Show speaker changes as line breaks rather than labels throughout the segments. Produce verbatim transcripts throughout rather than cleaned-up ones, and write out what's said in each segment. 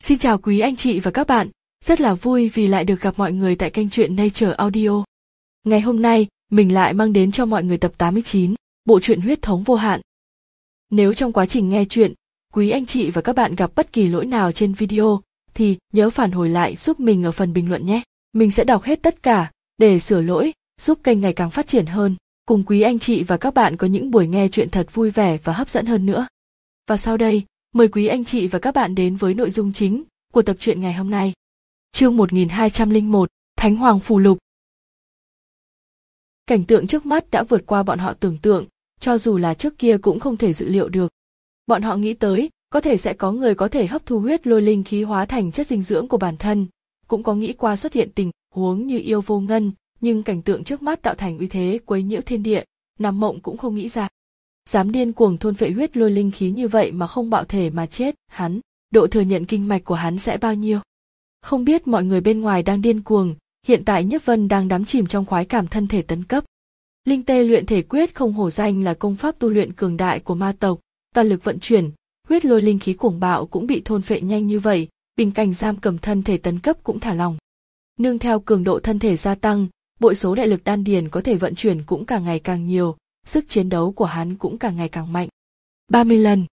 Xin chào quý anh chị và các bạn, rất là vui vì lại được gặp mọi người tại kênh truyện Nature Audio. Ngày hôm nay, mình lại mang đến cho mọi người tập tám mươi chín, bộ truyện Huyết thống vô hạn. Nếu trong quá trình nghe truyện, quý anh chị và các bạn gặp bất kỳ lỗi nào trên video, thì nhớ phản hồi lại giúp mình ở phần bình luận nhé. Mình sẽ đọc hết tất cả, để sửa lỗi, giúp kênh ngày càng phát triển hơn, cùng quý anh chị và các bạn có những buổi nghe truyện thật vui vẻ và hấp dẫn hơn nữa. Và sau đây, mời quý anh chị và các bạn đến với nội dung chính của tập truyện ngày hôm nay. Chương một nghìn hai trăm lẻ một, Thánh Hoàng Phù Lục. Cảnh tượng trước mắt đã vượt qua bọn họ tưởng tượng, cho dù là trước kia cũng không thể dự liệu được. Bọn họ nghĩ tới, có thể sẽ có người có thể hấp thu huyết lôi linh khí hóa thành chất dinh dưỡng của bản thân, cũng có nghĩ qua xuất hiện tình huống như yêu vô ngân, nhưng cảnh tượng trước mắt tạo thành uy thế quấy nhiễu thiên địa, nằm mộng cũng không nghĩ ra. Dám điên cuồng thôn phệ huyết lôi linh khí như vậy mà không bạo thể mà chết, hắn, độ thừa nhận kinh mạch của hắn sẽ bao nhiêu? Không biết mọi người bên ngoài đang điên cuồng, hiện tại Nhất Vân đang đắm chìm trong khoái cảm thân thể tấn cấp. Linh tê luyện thể quyết không hổ danh là công pháp tu luyện cường đại của ma tộc, toàn lực vận chuyển, huyết lôi linh khí cuồng bạo cũng bị thôn phệ nhanh như vậy, bình cảnh giam cầm thân thể tấn cấp cũng thả lỏng. Nương theo cường độ thân thể gia tăng, bội số đại lực đan điền có thể vận chuyển cũng càng ngày càng nhiều, sức chiến đấu của hắn cũng càng ngày càng mạnh. ba mươi lần,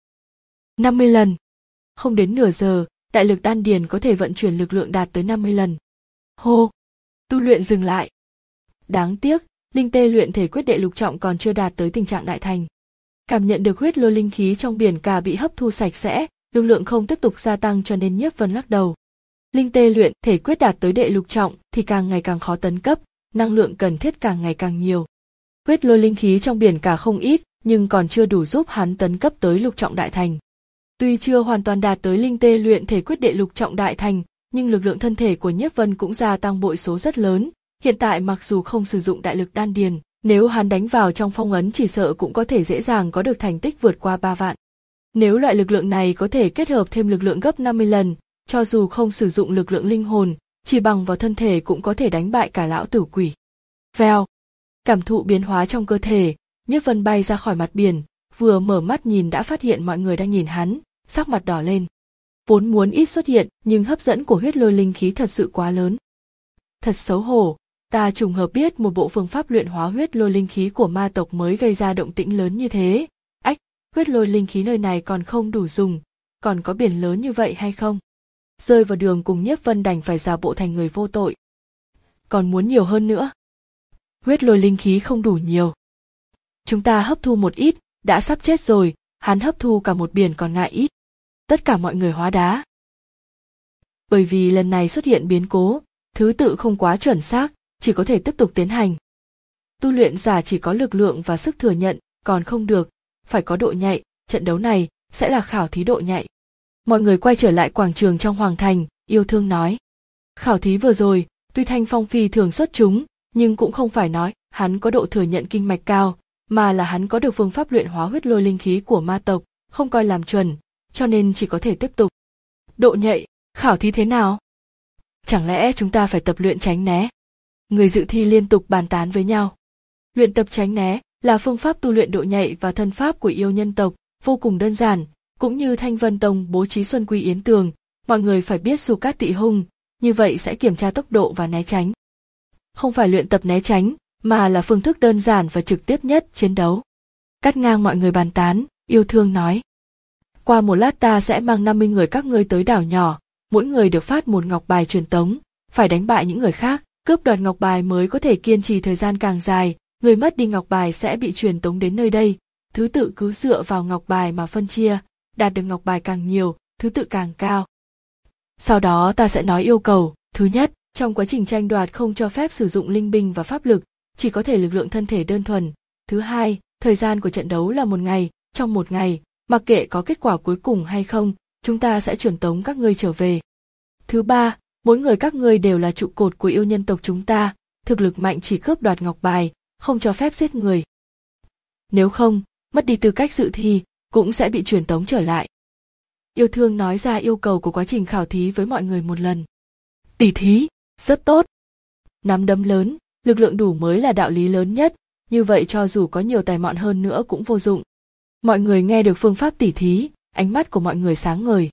năm mươi lần. Không đến nửa giờ, đại lực đan điền có thể vận chuyển lực lượng đạt tới năm mươi lần. Hô, tu luyện dừng lại. Đáng tiếc, linh tê luyện thể quyết đệ lục trọng còn chưa đạt tới tình trạng đại thành. Cảm nhận được huyết lôi linh khí trong biển cả bị hấp thu sạch sẽ, lực lượng không tiếp tục gia tăng cho nên Nhiếp Vân lắc đầu. Linh tê luyện thể quyết đạt tới đệ lục trọng thì càng ngày càng khó tấn cấp, năng lượng cần thiết càng ngày càng nhiều. Huyết lôi linh khí trong biển cả không ít, nhưng còn chưa đủ giúp hắn tấn cấp tới lục trọng đại thành. Tuy chưa hoàn toàn đạt tới linh tê luyện thể quyết đệ lục trọng đại thành, nhưng lực lượng thân thể của Nhiếp Vân cũng gia tăng bội số rất lớn. Hiện tại mặc dù không sử dụng đại lực đan điền, nếu hắn đánh vào trong phong ấn chỉ sợ cũng có thể dễ dàng có được thành tích vượt qua ba vạn. Nếu loại lực lượng này có thể kết hợp thêm lực lượng gấp năm mươi lần, cho dù không sử dụng lực lượng linh hồn, chỉ bằng vào thân thể cũng có thể đánh bại cả lão tử quỷ. Vèo, cảm thụ biến hóa trong cơ thể, Nhiếp Vân bay ra khỏi mặt biển, vừa mở mắt nhìn đã phát hiện mọi người đang nhìn hắn, sắc mặt đỏ lên. Vốn muốn ít xuất hiện, nhưng hấp dẫn của huyết lôi linh khí thật sự quá lớn. Thật xấu hổ, ta trùng hợp biết một bộ phương pháp luyện hóa huyết lôi linh khí của ma tộc mới gây ra động tĩnh lớn như thế. Ách, huyết lôi linh khí nơi này còn không đủ dùng, còn có biển lớn như vậy hay không? Rơi vào đường cùng Nhiếp Vân đành phải giả bộ thành người vô tội. Còn muốn nhiều hơn nữa. Huyết lôi linh khí không đủ nhiều. Chúng ta hấp thu một ít, đã sắp chết rồi, hắn hấp thu cả một biển còn ngại ít. Tất cả mọi người hóa đá. Bởi vì lần này xuất hiện biến cố, thứ tự không quá chuẩn xác, chỉ có thể tiếp tục tiến hành. Tu luyện giả chỉ có lực lượng và sức thừa nhận, còn không được, phải có độ nhạy, trận đấu này sẽ là khảo thí độ nhạy. Mọi người quay trở lại quảng trường trong Hoàng Thành, Yêu Thương nói. Khảo thí vừa rồi, tuy Thanh Phong phi thường xuất chúng, nhưng cũng không phải nói hắn có độ thừa nhận kinh mạch cao, mà là hắn có được phương pháp luyện hóa huyết lôi linh khí của ma tộc, không coi làm chuẩn, cho nên chỉ có thể tiếp tục. Độ nhạy, khảo thí thế nào? Chẳng lẽ chúng ta phải tập luyện tránh né? Người dự thi liên tục bàn tán với nhau. Luyện tập tránh né là phương pháp tu luyện độ nhạy và thân pháp của yêu nhân tộc, vô cùng đơn giản, cũng như Thanh Vân Tông bố trí Xuân Quy Yến Tường, mọi người phải biết Su Cát Tị Hung, như vậy sẽ kiểm tra tốc độ và né tránh. Không phải luyện tập né tránh, mà là phương thức đơn giản và trực tiếp nhất chiến đấu. Cắt ngang mọi người bàn tán, Yêu Thương nói. Qua một lát ta sẽ mang năm mươi người các ngươi tới đảo nhỏ, mỗi người được phát một ngọc bài truyền tống, phải đánh bại những người khác, cướp đoạt ngọc bài mới có thể kiên trì thời gian càng dài, người mất đi ngọc bài sẽ bị truyền tống đến nơi đây, thứ tự cứ dựa vào ngọc bài mà phân chia, đạt được ngọc bài càng nhiều, thứ tự càng cao. Sau đó ta sẽ nói yêu cầu, thứ nhất, trong quá trình tranh đoạt không cho phép sử dụng linh binh và pháp lực, chỉ có thể lực lượng thân thể đơn thuần. Thứ hai, thời gian của trận đấu là một ngày, trong một ngày, mặc kệ có kết quả cuối cùng hay không, chúng ta sẽ truyền tống các ngươi trở về. Thứ ba, mỗi người các ngươi đều là trụ cột của yêu nhân tộc chúng ta, thực lực mạnh chỉ cướp đoạt ngọc bài, không cho phép giết người. Nếu không, mất đi tư cách dự thi, cũng sẽ bị truyền tống trở lại. Yêu Thương nói ra yêu cầu của quá trình khảo thí với mọi người một lần. Tỉ thí, rất tốt. Nắm đấm lớn, lực lượng đủ mới là đạo lý lớn nhất, như vậy cho dù có nhiều tài mọn hơn nữa cũng vô dụng. Mọi người nghe được phương pháp tỉ thí, ánh mắt của mọi người sáng ngời.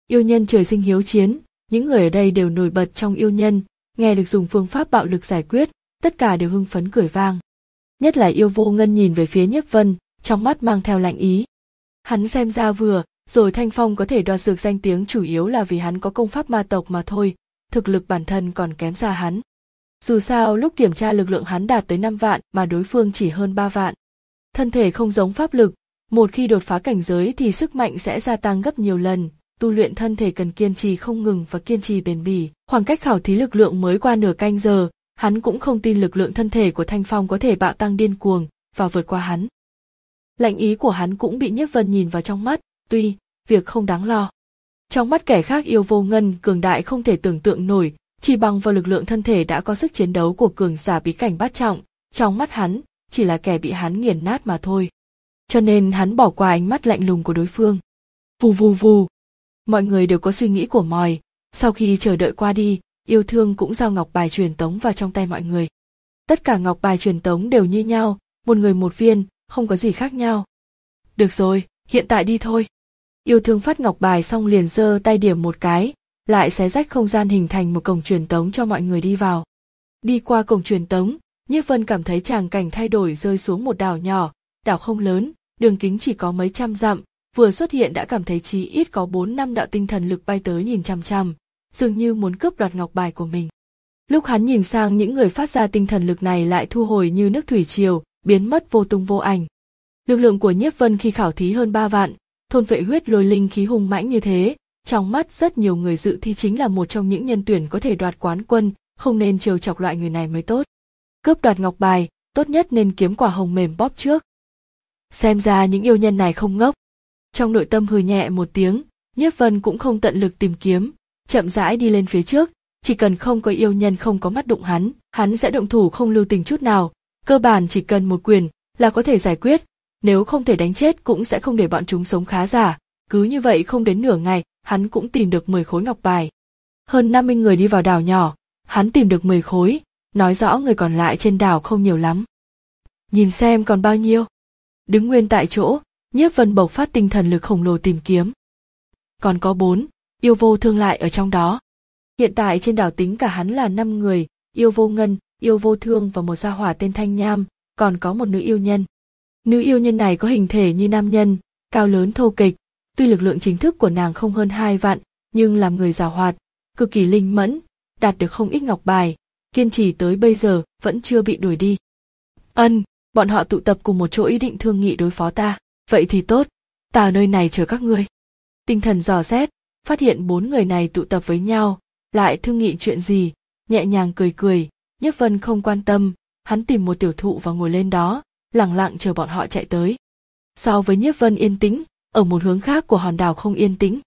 Yêu nhân trời sinh hiếu chiến, những người ở đây đều nổi bật trong yêu nhân, nghe được dùng phương pháp bạo lực giải quyết, tất cả đều hưng phấn cười vang. Nhất là Yêu Vô Ngân nhìn về phía Nhiếp Vân, trong mắt mang theo lạnh ý. Hắn xem ra vừa, rồi Thanh Phong có thể đoạt được danh tiếng chủ yếu là vì hắn có công pháp ma tộc mà thôi, thực lực bản thân còn kém xa hắn. Dù sao lúc kiểm tra lực lượng hắn đạt tới năm vạn mà đối phương chỉ hơn ba vạn. Thân thể không giống pháp lực, một khi đột phá cảnh giới thì sức mạnh sẽ gia tăng gấp nhiều lần, tu luyện thân thể cần kiên trì không ngừng và kiên trì bền bỉ. Khoảng cách khảo thí lực lượng mới qua nửa canh giờ, hắn cũng không tin lực lượng thân thể của Thanh Phong có thể bạo tăng điên cuồng và vượt qua hắn. Lạnh ý của hắn cũng bị Nhiếp Vân nhìn vào trong mắt, tuy việc không đáng lo. Trong mắt kẻ khác Yêu Vô Ngân cường đại không thể tưởng tượng nổi, chỉ bằng vào lực lượng thân thể đã có sức chiến đấu của cường giả bí cảnh bát trọng, trong mắt hắn chỉ là kẻ bị hắn nghiền nát mà thôi. Cho nên hắn bỏ qua ánh mắt lạnh lùng của đối phương. Vù vù vù. Mọi người đều có suy nghĩ của mòi, sau khi chờ đợi qua đi, Yêu Thương cũng giao ngọc bài truyền tống vào trong tay mọi người. Tất cả ngọc bài truyền tống đều như nhau, một người một viên, không có gì khác nhau. Được rồi, hiện tại đi thôi. Yêu Thương phát ngọc bài xong liền giơ tay điểm một cái, lại xé rách không gian hình thành một cổng truyền tống cho mọi người đi vào. Đi qua cổng truyền tống, Nhiếp Vân cảm thấy tràng cảnh thay đổi rơi xuống một đảo nhỏ, đảo không lớn, đường kính chỉ có mấy trăm dặm, vừa xuất hiện đã cảm thấy chí ít có bốn năm đạo tinh thần lực bay tới nhìn chằm chằm, dường như muốn cướp đoạt ngọc bài của mình. Lúc hắn nhìn sang những người phát ra tinh thần lực này lại thu hồi như nước thủy triều, biến mất vô tung vô ảnh. Lực lượng của Nhiếp Vân khi khảo thí hơn ba vạn, thôn vệ huyết lôi linh khí hùng mãnh như thế, trong mắt rất nhiều người dự thi chính là một trong những nhân tuyển có thể đoạt quán quân, không nên trêu chọc loại người này mới tốt. Cướp đoạt ngọc bài, tốt nhất nên kiếm quả hồng mềm bóp trước. Xem ra những yêu nhân này không ngốc. Trong nội tâm hừ nhẹ một tiếng, Nhiếp Vân cũng không tận lực tìm kiếm, chậm rãi đi lên phía trước, chỉ cần không có yêu nhân không có mắt đụng hắn, hắn sẽ động thủ không lưu tình chút nào, cơ bản chỉ cần một quyền là có thể giải quyết, nếu không thể đánh chết cũng sẽ không để bọn chúng sống khá giả. Cứ như vậy không đến nửa ngày, hắn cũng tìm được mười khối ngọc bài. Hơn năm mươi người đi vào đảo nhỏ, hắn tìm được mười khối, nói rõ người còn lại trên đảo không nhiều lắm. Nhìn xem còn bao nhiêu. Đứng nguyên tại chỗ, Nhiếp Vân bộc phát tinh thần lực khổng lồ tìm kiếm. Còn có bốn, Yêu Vô Thương lại ở trong đó. Hiện tại trên đảo tính cả hắn là năm người, Yêu Vô Ngân, Yêu Vô Thương và một gia hỏa tên Thanh Nham, còn có một nữ yêu nhân. Nữ yêu nhân này có hình thể như nam nhân, cao lớn thô kịch, tuy lực lượng chính thức của nàng không hơn hai vạn, nhưng làm người giàu hoạt, cực kỳ linh mẫn, đạt được không ít ngọc bài, kiên trì tới bây giờ vẫn chưa bị đuổi đi. Ân, bọn họ tụ tập cùng một chỗ ý định thương nghị đối phó ta, vậy thì tốt, ta ở nơi này chờ các ngươi. Tinh thần dò xét, phát hiện bốn người này tụ tập với nhau, lại thương nghị chuyện gì, nhẹ nhàng cười cười, Nhiếp Vân không quan tâm, hắn tìm một tiểu thụ và ngồi lên đó, lẳng lặng chờ bọn họ chạy tới. So với Nhiếp Vân yên tĩnh, ở một hướng khác của hòn đảo không yên tĩnh.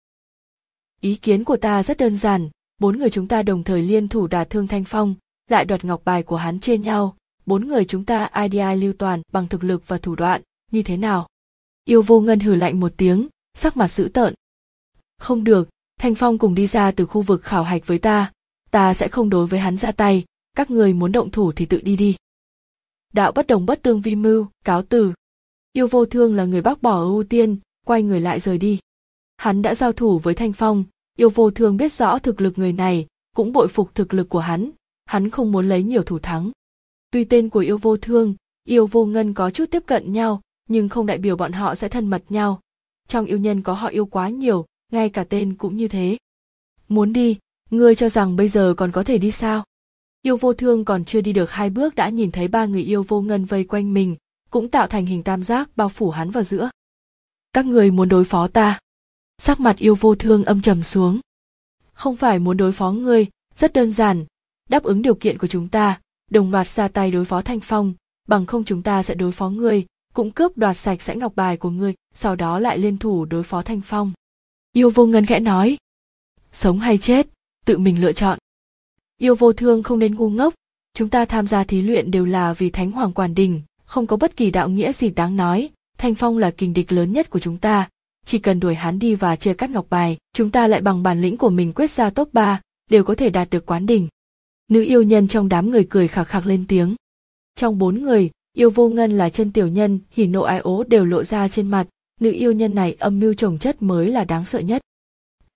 Ý kiến của ta rất đơn giản, bốn người chúng ta đồng thời liên thủ đả thương Thanh Phong, lại đoạt ngọc bài của hắn chia nhau, bốn người chúng ta ai đi ai lưu toàn bằng thực lực và thủ đoạn, như thế nào? Yêu Vô Ngân hừ lạnh một tiếng, sắc mặt dữ tợn. Không được, Thanh Phong cùng đi ra từ khu vực khảo hạch với ta, ta sẽ không đối với hắn ra tay, các người muốn động thủ thì tự đi đi. Đạo bất đồng bất tương vi mưu, cáo từ. Yêu Vô Thương là người bác bỏ ưu tiên, quay người lại rời đi. Hắn đã giao thủ với Thanh Phong, Yêu Vô Thương biết rõ thực lực người này, cũng bội phục thực lực của hắn, hắn không muốn lấy nhiều thủ thắng. Tuy tên của Yêu Vô Thương, Yêu Vô Ngân có chút tiếp cận nhau, nhưng không đại biểu bọn họ sẽ thân mật nhau. Trong yêu nhân có họ yêu quá nhiều, ngay cả tên cũng như thế. Muốn đi, ngươi cho rằng bây giờ còn có thể đi sao? Yêu Vô Thương còn chưa đi được hai bước đã nhìn thấy ba người Yêu Vô Ngân vây quanh mình, cũng tạo thành hình tam giác bao phủ hắn vào giữa. Các người muốn đối phó ta? Sắc mặt Yêu Vô Thương âm trầm xuống. Không phải muốn đối phó ngươi, rất đơn giản, đáp ứng điều kiện của chúng ta, đồng loạt ra tay đối phó Thanh Phong, bằng không chúng ta sẽ đối phó ngươi, cũng cướp đoạt sạch sẽ ngọc bài của ngươi, sau đó lại liên thủ đối phó Thanh Phong. Yêu Vô Ngân khẽ nói. Sống hay chết, tự mình lựa chọn. Yêu Vô Thương không nên ngu ngốc, chúng ta tham gia thí luyện đều là vì Thánh Hoàng Quản Đình, không có bất kỳ đạo nghĩa gì đáng nói, Thanh Phong là kình địch lớn nhất của chúng ta, chỉ cần đuổi hắn đi và chia cắt ngọc bài, chúng ta lại bằng bản lĩnh của mình quyết ra top ba, đều có thể đạt được quán đỉnh. Nữ yêu nhân trong đám người cười khạc khạc lên tiếng. Trong bốn người, Yêu Vô Ngân là chân tiểu nhân, hỉ nộ ái ố đều lộ ra trên mặt, nữ yêu nhân này âm mưu chồng chất mới là đáng sợ nhất.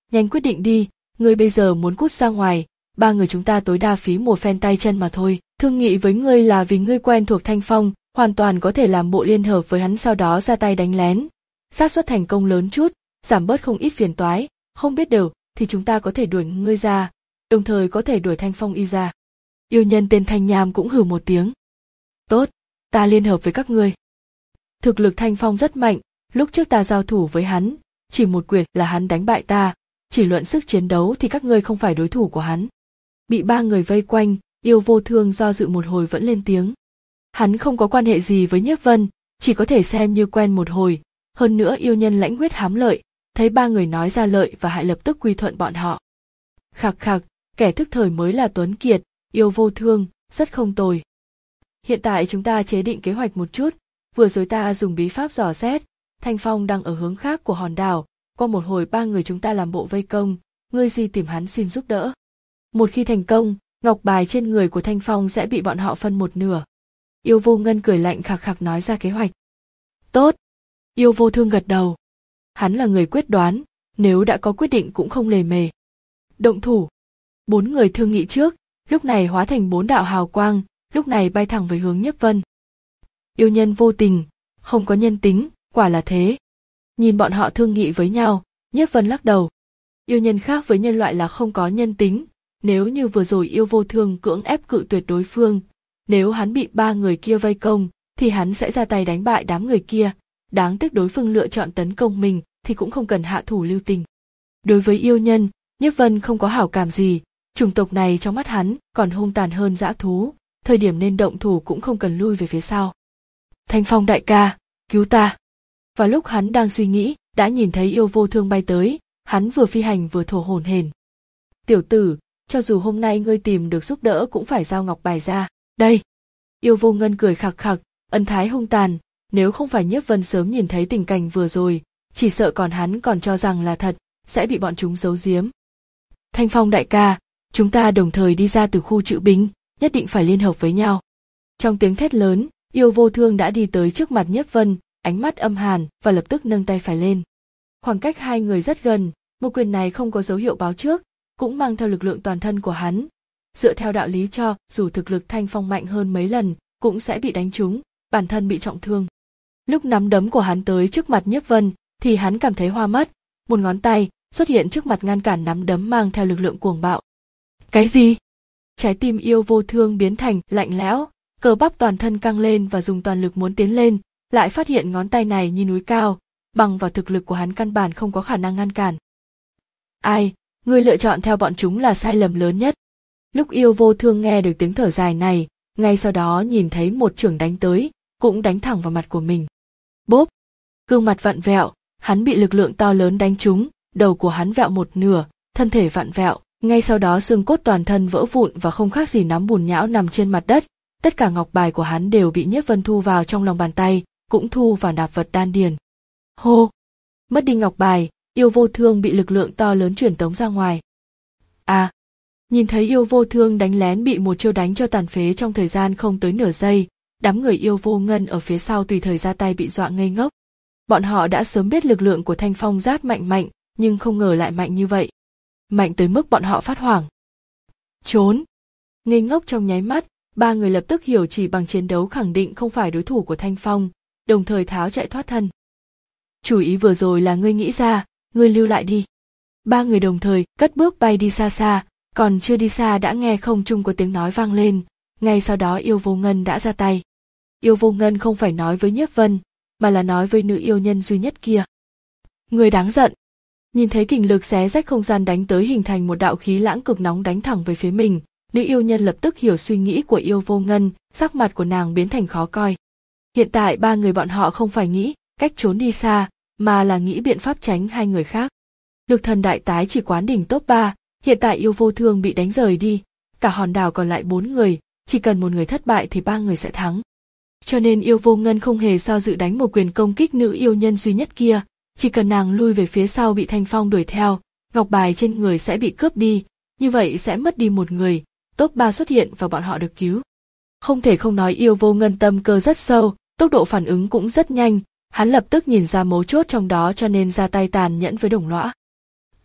Nhanh quyết định đi, ngươi bây giờ muốn cút ra ngoài, ba người chúng ta tối đa phí một phen tay chân mà thôi. Thương nghị với ngươi là vì ngươi quen thuộc Thanh Phong, hoàn toàn có thể làm bộ liên hợp với hắn sau đó ra tay đánh lén. Xác suất thành công lớn chút, giảm bớt không ít phiền toái, không biết đều thì chúng ta có thể đuổi ngươi ra, đồng thời có thể đuổi Thanh Phong y ra. Yêu nhân tên Thanh Nham cũng hừ một tiếng. Tốt, ta liên hợp với các ngươi. Thực lực Thanh Phong rất mạnh, lúc trước ta giao thủ với hắn, chỉ một quyền là hắn đánh bại ta, chỉ luận sức chiến đấu thì các ngươi không phải đối thủ của hắn. Bị ba người vây quanh, Yêu Vô Thương do dự một hồi vẫn lên tiếng. Hắn không có quan hệ gì với Nhiếp Vân, chỉ có thể xem như quen một hồi, hơn nữa yêu nhân lãnh huyết hám lợi, thấy ba người nói ra lợi và hại lập tức quy thuận bọn họ. Khạc khạc, kẻ thức thời mới là tuấn kiệt, Yêu Vô Thương, rất không tồi. Hiện tại chúng ta chế định kế hoạch một chút, vừa rồi ta dùng bí pháp dò xét, Thanh Phong đang ở hướng khác của hòn đảo, qua một hồi ba người chúng ta làm bộ vây công, ngươi đi tìm hắn xin giúp đỡ. Một khi thành công, ngọc bài trên người của Thanh Phong sẽ bị bọn họ phân một nửa. Yêu Vô Ngân cười lạnh khạc khạc nói ra kế hoạch. Tốt. Yêu Vô Thương gật đầu. Hắn là người quyết đoán, nếu đã có quyết định cũng không lề mề. Động thủ. Bốn người thương nghị trước, lúc này hóa thành bốn đạo hào quang, lúc này bay thẳng về hướng Nhiếp Vân. Yêu nhân vô tình, không có nhân tính, quả là thế. Nhìn bọn họ thương nghị với nhau, Nhiếp Vân lắc đầu. Yêu nhân khác với nhân loại là không có nhân tính, nếu như vừa rồi Yêu Vô Thương cưỡng ép cự tuyệt đối phương, nếu hắn bị ba người kia vây công, thì hắn sẽ ra tay đánh bại đám người kia, đáng tiếc đối phương lựa chọn tấn công mình thì cũng không cần hạ thủ lưu tình. Đối với yêu nhân, Nhiếp Vân không có hảo cảm gì, chủng tộc này trong mắt hắn còn hung tàn hơn dã thú, thời điểm nên động thủ cũng không cần lui về phía sau. Thanh Phong đại ca, cứu ta. Và lúc hắn đang suy nghĩ, đã nhìn thấy Yêu Vô Thương bay tới, hắn vừa phi hành vừa thổ hổn hển. Tiểu tử, cho dù hôm nay ngươi tìm được giúp đỡ cũng phải giao ngọc bài ra, đây. Yêu Vô Ngân cười khạc khạc, ân thái hung tàn, nếu không phải Nhiếp Vân sớm nhìn thấy tình cảnh vừa rồi, chỉ sợ còn hắn còn cho rằng là thật, sẽ bị bọn chúng giấu giếm. Thanh Phong đại ca, chúng ta đồng thời đi ra từ khu trữ binh, nhất định phải liên hợp với nhau. Trong tiếng thét lớn, Yêu Vô Thương đã đi tới trước mặt Nhiếp Vân, ánh mắt âm hàn và lập tức nâng tay phải lên. Khoảng cách hai người rất gần, một quyền này không có dấu hiệu báo trước, cũng mang theo lực lượng toàn thân của hắn. Dựa theo đạo lý cho, dù thực lực Thanh Phong mạnh hơn mấy lần, cũng sẽ bị đánh trúng, bản thân bị trọng thương. Lúc nắm đấm của hắn tới trước mặt Nhiếp Vân, thì hắn cảm thấy hoa mắt, một ngón tay xuất hiện trước mặt ngăn cản nắm đấm mang theo lực lượng cuồng bạo. Cái gì? Trái tim Yêu Vô Thương biến thành lạnh lẽo, cơ bắp toàn thân căng lên và dùng toàn lực muốn tiến lên, lại phát hiện ngón tay này như núi cao, bằng vào thực lực của hắn căn bản không có khả năng ngăn cản. Ai, ngươi lựa chọn theo bọn chúng là sai lầm lớn nhất. Lúc Yêu Vô Thương nghe được tiếng thở dài này, ngay sau đó nhìn thấy một chưởng đánh tới, cũng đánh thẳng vào mặt của mình. Bốp! Gương mặt vặn vẹo, hắn bị lực lượng to lớn đánh trúng, đầu của hắn vẹo một nửa, thân thể vặn vẹo, ngay sau đó xương cốt toàn thân vỡ vụn và không khác gì nắm bùn nhão nằm trên mặt đất. Tất cả ngọc bài của hắn đều bị Nhiếp Vân thu vào trong lòng bàn tay, cũng thu vào nạp vật đan điền. Hô! Mất đi ngọc bài, Yêu Vô Thương bị lực lượng to lớn truyền tống ra ngoài. À! Nhìn thấy Yêu Vô Thương đánh lén bị một chiêu đánh cho tàn phế trong thời gian không tới nửa giây, đám người Yêu Vô Ngân ở phía sau tùy thời ra tay bị dọa ngây ngốc. Bọn họ đã sớm biết lực lượng của Thanh Phong rất mạnh mạnh, nhưng không ngờ lại mạnh như vậy. Mạnh tới mức bọn họ phát hoảng. Trốn! Ngây ngốc trong nháy mắt, ba người lập tức hiểu chỉ bằng chiến đấu khẳng định không phải đối thủ của Thanh Phong, đồng thời tháo chạy thoát thân. Chủ ý vừa rồi là ngươi nghĩ ra, ngươi lưu lại đi. Ba người đồng thời cất bước bay đi xa xa, còn chưa đi xa đã nghe không trung có tiếng nói vang lên, ngay sau đó Yêu Vô Ngân đã ra tay. Yêu Vô Ngân không phải nói với Nhiếp Vân, mà là nói với nữ yêu nhân duy nhất kia. Người đáng giận. Nhìn thấy kình lực xé rách không gian đánh tới hình thành một đạo khí lãng cực nóng đánh thẳng về phía mình, nữ yêu nhân lập tức hiểu suy nghĩ của Yêu Vô Ngân, sắc mặt của nàng biến thành khó coi. Hiện tại ba người bọn họ không phải nghĩ cách trốn đi xa, mà là nghĩ biện pháp tránh hai người khác. Lực thần đại tái chỉ quán đỉnh top ba, hiện tại Yêu Vô Thương bị đánh rời đi, cả hòn đảo còn lại bốn người, chỉ cần một người thất bại thì ba người sẽ thắng. Cho nên Yêu Vô Ngân không hề do dự đánh một quyền công kích nữ yêu nhân duy nhất kia, chỉ cần nàng lui về phía sau bị Thanh Phong đuổi theo, ngọc bài trên người sẽ bị cướp đi, như vậy sẽ mất đi một người, top ba xuất hiện và bọn họ được cứu. Không thể không nói Yêu Vô Ngân tâm cơ rất sâu, tốc độ phản ứng cũng rất nhanh, hắn lập tức nhìn ra mấu chốt trong đó cho nên ra tay tàn nhẫn với đồng lõa.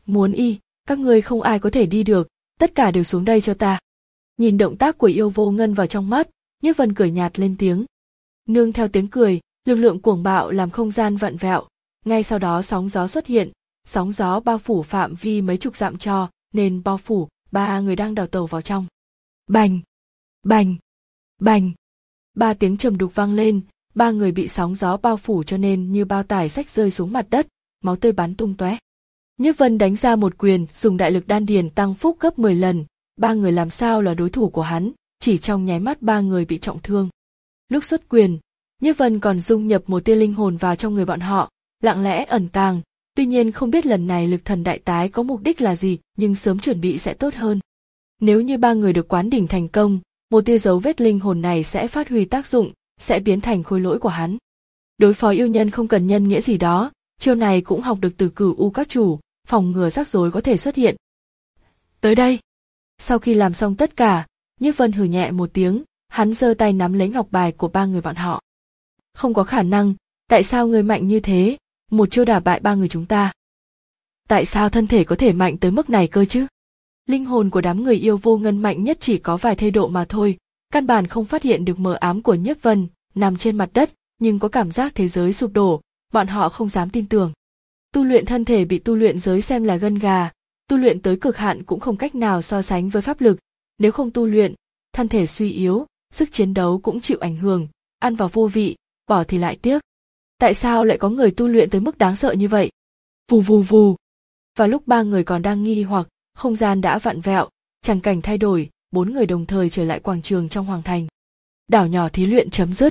Muốn y, các ngươi không ai có thể đi được, tất cả đều xuống đây cho ta. Nhìn động tác của Yêu Vô Ngân vào trong mắt, Nhiếp Vân cười nhạt lên tiếng. Nương theo tiếng cười, lực lượng cuồng bạo làm không gian vặn vẹo, ngay sau đó sóng gió xuất hiện, sóng gió bao phủ phạm vi mấy chục dặm cho nên bao phủ ba người đang đào tẩu vào trong. Bành, bành, bành, ba tiếng trầm đục vang lên, ba người bị sóng gió bao phủ cho nên như bao tải xách rơi xuống mặt đất, máu tươi bắn tung tóe. Nhiếp Vân đánh ra một quyền, dùng đại lực đan điền tăng phúc gấp mười lần, ba người làm sao là đối thủ của hắn, chỉ trong nháy mắt ba người bị trọng thương. Lúc xuất quyền, Nhiếp Vân còn dung nhập một tia linh hồn vào trong người bọn họ, lặng lẽ ẩn tàng, tuy nhiên không biết lần này lực thần đại tái có mục đích là gì, nhưng sớm chuẩn bị sẽ tốt hơn. Nếu như ba người được quán đỉnh thành công, một tia dấu vết linh hồn này sẽ phát huy tác dụng, sẽ biến thành khối lỗi của hắn. Đối phó yêu nhân không cần nhân nghĩa gì đó, chiêu này cũng học được từ Cửu U các chủ, phòng ngừa rắc rối có thể xuất hiện. Tới đây. Sau khi làm xong tất cả, Nhiếp Vân hừ nhẹ một tiếng, hắn giơ tay nắm lấy ngọc bài của ba người bọn họ. Không có khả năng, tại sao người mạnh như thế, một chiêu đả bại ba người chúng ta? Tại sao thân thể có thể mạnh tới mức này cơ chứ? Linh hồn của đám người Yêu Vô Ngân mạnh nhất chỉ có vài thây độ mà thôi, căn bản không phát hiện được mờ ám của Nhiếp Vân, nằm trên mặt đất, nhưng có cảm giác thế giới sụp đổ, bọn họ không dám tin tưởng. Tu luyện thân thể bị tu luyện giới xem là gân gà, tu luyện tới cực hạn cũng không cách nào so sánh với pháp lực, nếu không tu luyện, thân thể suy yếu, sức chiến đấu cũng chịu ảnh hưởng, ăn vào vô vị, bỏ thì lại tiếc. Tại sao lại có người tu luyện tới mức đáng sợ như vậy? Vù vù vù. Vào lúc ba người còn đang nghi hoặc, không gian đã vặn vẹo, tràng cảnh thay đổi, bốn người đồng thời trở lại quảng trường trong hoàng thành. Đảo nhỏ thí luyện chấm dứt.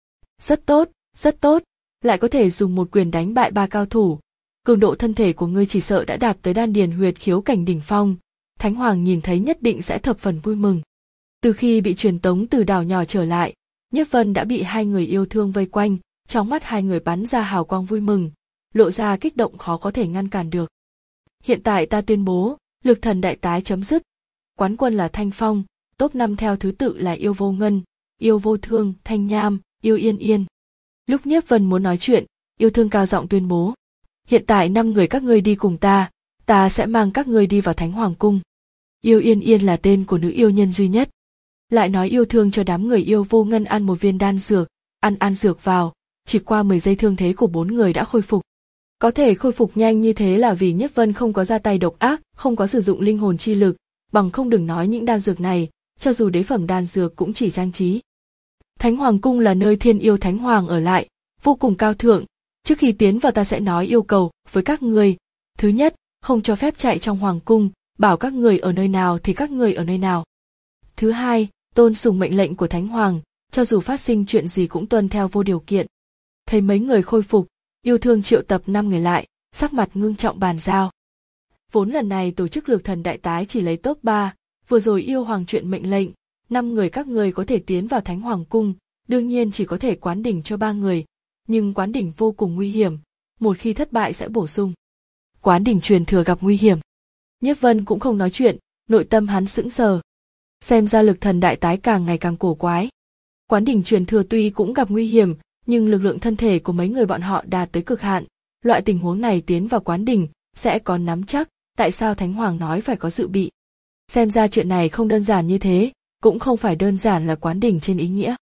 Rất tốt, rất tốt, lại có thể dùng một quyền đánh bại ba cao thủ. Cường độ thân thể của ngươi chỉ sợ đã đạt tới đan điền huyệt khiếu cảnh đỉnh phong. Thánh Hoàng nhìn thấy nhất định sẽ thập phần vui mừng. Từ khi bị truyền tống từ đảo nhỏ trở lại, Nhiếp Vân đã bị hai người yêu thương vây quanh, trong mắt hai người bắn ra hào quang vui mừng, lộ ra kích động khó có thể ngăn cản được. Hiện tại ta tuyên bố, lực thần đại tái chấm dứt. Quán quân là Thanh Phong, top năm theo thứ tự là Yêu Vô Ngân, Yêu Vô Thương, Thanh Nham, Yêu Yên Yên. Lúc Nhiếp Vân muốn nói chuyện, Yêu Thương cao giọng tuyên bố. Hiện tại năm người các ngươi đi cùng ta, ta sẽ mang các ngươi đi vào Thánh Hoàng Cung. Yêu Yên Yên là tên của nữ yêu nhân duy nhất. Lại nói Yêu Thương cho đám người Yêu Vô Ngân ăn một viên đan dược, ăn ăn dược vào, chỉ qua mười giây thương thế của bốn người đã khôi phục. Có thể khôi phục nhanh như thế là vì Nhiếp Vân không có ra tay độc ác, không có sử dụng linh hồn chi lực, bằng không đừng nói những đan dược này, cho dù đế phẩm đan dược cũng chỉ trang trí. Thánh Hoàng Cung là nơi Thiên Yêu Thánh Hoàng ở lại, vô cùng cao thượng. Trước khi tiến vào ta sẽ nói yêu cầu với các người. Thứ nhất, không cho phép chạy trong Hoàng Cung, bảo các người ở nơi nào thì các người ở nơi nào. Thứ hai, tôn sùng mệnh lệnh của Thánh Hoàng, cho dù phát sinh chuyện gì cũng tuân theo vô điều kiện. Thấy mấy người khôi phục, Yêu Thương triệu tập năm người lại, sắc mặt ngưng trọng bàn giao. Vốn lần này tổ chức lực thần đại tái chỉ lấy top ba, vừa rồi Yêu Hoàng chuyện mệnh lệnh, năm người các người có thể tiến vào Thánh Hoàng Cung, đương nhiên chỉ có thể quán đỉnh cho ba người, nhưng quán đỉnh vô cùng nguy hiểm, một khi thất bại sẽ bổ sung. Quán đỉnh truyền thừa gặp nguy hiểm. Nhiếp Vân cũng không nói chuyện, nội tâm hắn sững sờ. Xem ra lực thần đại tái càng ngày càng cổ quái. Quán đỉnh truyền thừa tuy cũng gặp nguy hiểm, nhưng lực lượng thân thể của mấy người bọn họ đạt tới cực hạn, loại tình huống này tiến vào quán đỉnh sẽ có nắm chắc, tại sao Thánh Hoàng nói phải có dự bị. Xem ra chuyện này không đơn giản như thế, cũng không phải đơn giản là quán đỉnh trên ý nghĩa.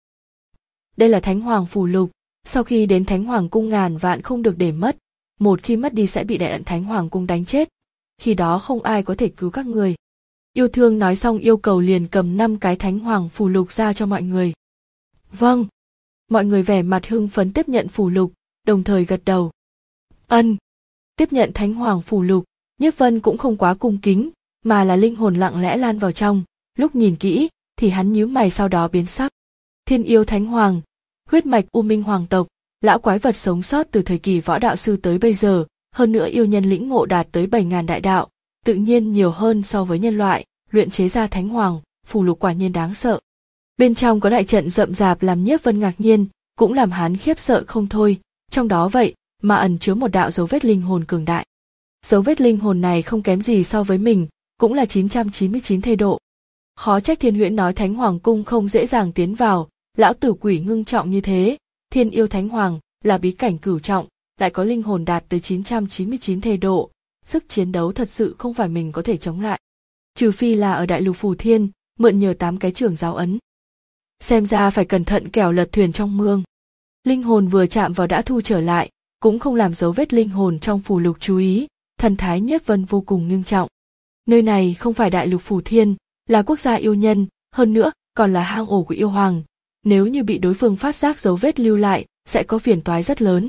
Đây là Thánh Hoàng phù lục, sau khi đến Thánh Hoàng Cung ngàn vạn không được để mất, một khi mất đi sẽ bị đại ẩn Thánh Hoàng Cung đánh chết, khi đó không ai có thể cứu các người. Yêu Thương nói xong yêu cầu liền cầm năm cái Thánh Hoàng phù lục ra cho mọi người. Vâng. Mọi người vẻ mặt hưng phấn tiếp nhận phù lục, đồng thời gật đầu. Ân. Tiếp nhận Thánh Hoàng phù lục, Nhiếp Vân cũng không quá cung kính, mà là linh hồn lặng lẽ lan vào trong, lúc nhìn kỹ, thì hắn nhíu mày sau đó biến sắc. Thiên Yêu Thánh Hoàng, huyết mạch U Minh Hoàng tộc, lão quái vật sống sót từ thời kỳ võ đạo sư tới bây giờ, hơn nữa yêu nhân lĩnh ngộ đạt tới bảy ngàn đại đạo, tự nhiên nhiều hơn so với nhân loại, luyện chế ra Thánh Hoàng, phù lục quả nhiên đáng sợ. Bên trong có đại trận rậm rạp làm Nhiếp Vân ngạc nhiên, cũng làm hắn khiếp sợ không thôi, trong đó vậy mà ẩn chứa một đạo dấu vết linh hồn cường đại. Dấu vết linh hồn này không kém gì so với mình, cũng là chín trăm chín mươi chín thê độ. Khó trách Thiên Huyễn nói Thánh Hoàng Cung không dễ dàng tiến vào, lão tử quỷ ngưng trọng như thế, Thiên Yêu Thánh Hoàng là bí cảnh cửu trọng, lại có linh hồn đạt tới chín trăm chín mươi chín thê độ, sức chiến đấu thật sự không phải mình có thể chống lại. Trừ phi là ở đại lục Phù Thiên, mượn nhờ tám cái trưởng giáo ấn. Xem ra phải cẩn thận kẻo lật thuyền trong mương. Linh hồn vừa chạm vào đã thu trở lại, cũng không làm dấu vết linh hồn trong phù lục chú ý, thần thái Nhiếp Vân vô cùng nghiêm trọng. Nơi này không phải đại lục Phù Thiên, là quốc gia yêu nhân, hơn nữa còn là hang ổ của yêu hoàng. Nếu như bị đối phương phát giác dấu vết lưu lại, sẽ có phiền toái rất lớn.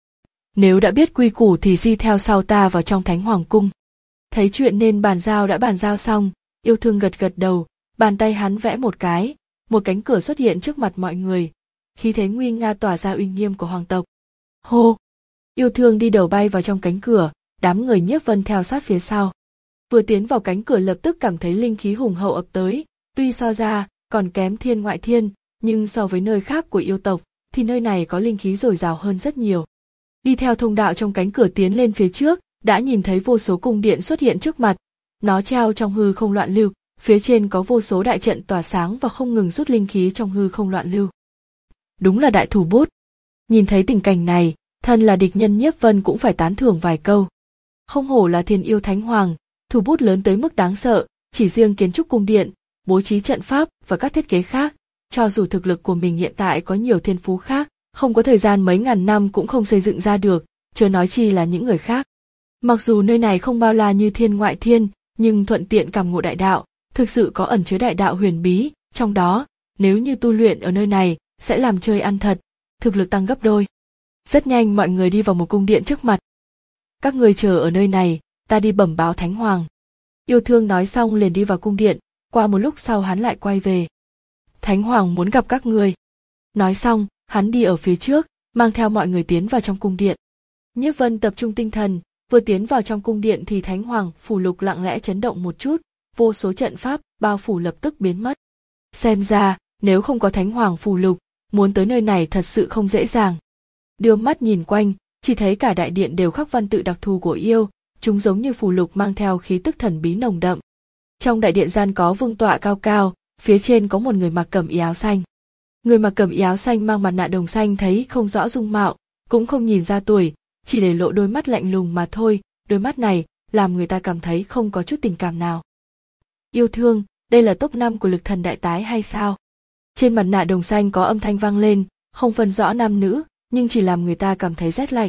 Nếu đã biết quy củ thì di theo sau ta vào trong Thánh Hoàng cung. Thấy chuyện nên bàn giao đã bàn giao xong, Yêu Thương gật gật đầu, bàn tay hắn vẽ một cái, một cánh cửa xuất hiện trước mặt mọi người, khí thế nguy nga tỏa ra uy nghiêm của hoàng tộc. Hô! Yêu Thương đi đầu bay vào trong cánh cửa, đám người Nhiếp Vân theo sát phía sau. Vừa tiến vào cánh cửa lập tức cảm thấy linh khí hùng hậu ập tới, tuy so ra còn kém thiên ngoại thiên, nhưng so với nơi khác của yêu tộc thì nơi này có linh khí dồi dào hơn rất nhiều. Đi theo thông đạo trong cánh cửa tiến lên phía trước, đã nhìn thấy vô số cung điện xuất hiện trước mặt. Nó treo trong hư không loạn lưu, phía trên có vô số đại trận tỏa sáng và không ngừng rút linh khí trong hư không loạn lưu. Đúng là đại thủ bút. Nhìn thấy tình cảnh này, thân là địch nhân Nhiếp Vân cũng phải tán thưởng vài câu. Không hổ là Thiên Yêu Thánh Hoàng, thủ bút lớn tới mức đáng sợ, chỉ riêng kiến trúc cung điện, bố trí trận pháp và các thiết kế khác, cho dù thực lực của mình hiện tại có nhiều thiên phú khác, không có thời gian mấy ngàn năm cũng không xây dựng ra được, chớ nói chi là những người khác. Mặc dù nơi này không bao la như thiên ngoại thiên, nhưng thuận tiện cảm ngộ đại đạo, thực sự có ẩn chứa đại đạo huyền bí, trong đó, nếu như tu luyện ở nơi này, sẽ làm chơi ăn thật, thực lực tăng gấp đôi. Rất nhanh mọi người đi vào một cung điện trước mặt. Các người chờ ở nơi này, ta đi bẩm báo Thánh Hoàng. Yêu Thương nói xong liền đi vào cung điện, qua một lúc sau hắn lại quay về. Thánh Hoàng muốn gặp các người. Nói xong, hắn đi ở phía trước, mang theo mọi người tiến vào trong cung điện. Nhiếp Vân tập trung tinh thần, vừa tiến vào trong cung điện thì Thánh Hoàng phù lục lặng lẽ chấn động một chút, vô số trận pháp bao phủ lập tức biến mất. Xem ra, nếu không có Thánh Hoàng phù lục, muốn tới nơi này thật sự không dễ dàng. Đưa mắt nhìn quanh, chỉ thấy cả đại điện đều khắc văn tự đặc thù của yêu, chúng giống như phù lục mang theo khí tức thần bí nồng đậm. Trong đại điện gian có vương tọa cao cao, phía trên có một người mặc cẩm y áo xanh. Người mặc cẩm y áo xanh mang mặt nạ đồng xanh thấy không rõ dung mạo, cũng không nhìn ra tuổi, chỉ để lộ đôi mắt lạnh lùng mà thôi, đôi mắt này làm người ta cảm thấy không có chút tình cảm nào. Yêu Thương, đây là top năm của lực thần đại tái hay sao? Trên mặt nạ đồng xanh có âm thanh vang lên, không phân rõ nam nữ, nhưng chỉ làm người ta cảm thấy rét lạnh.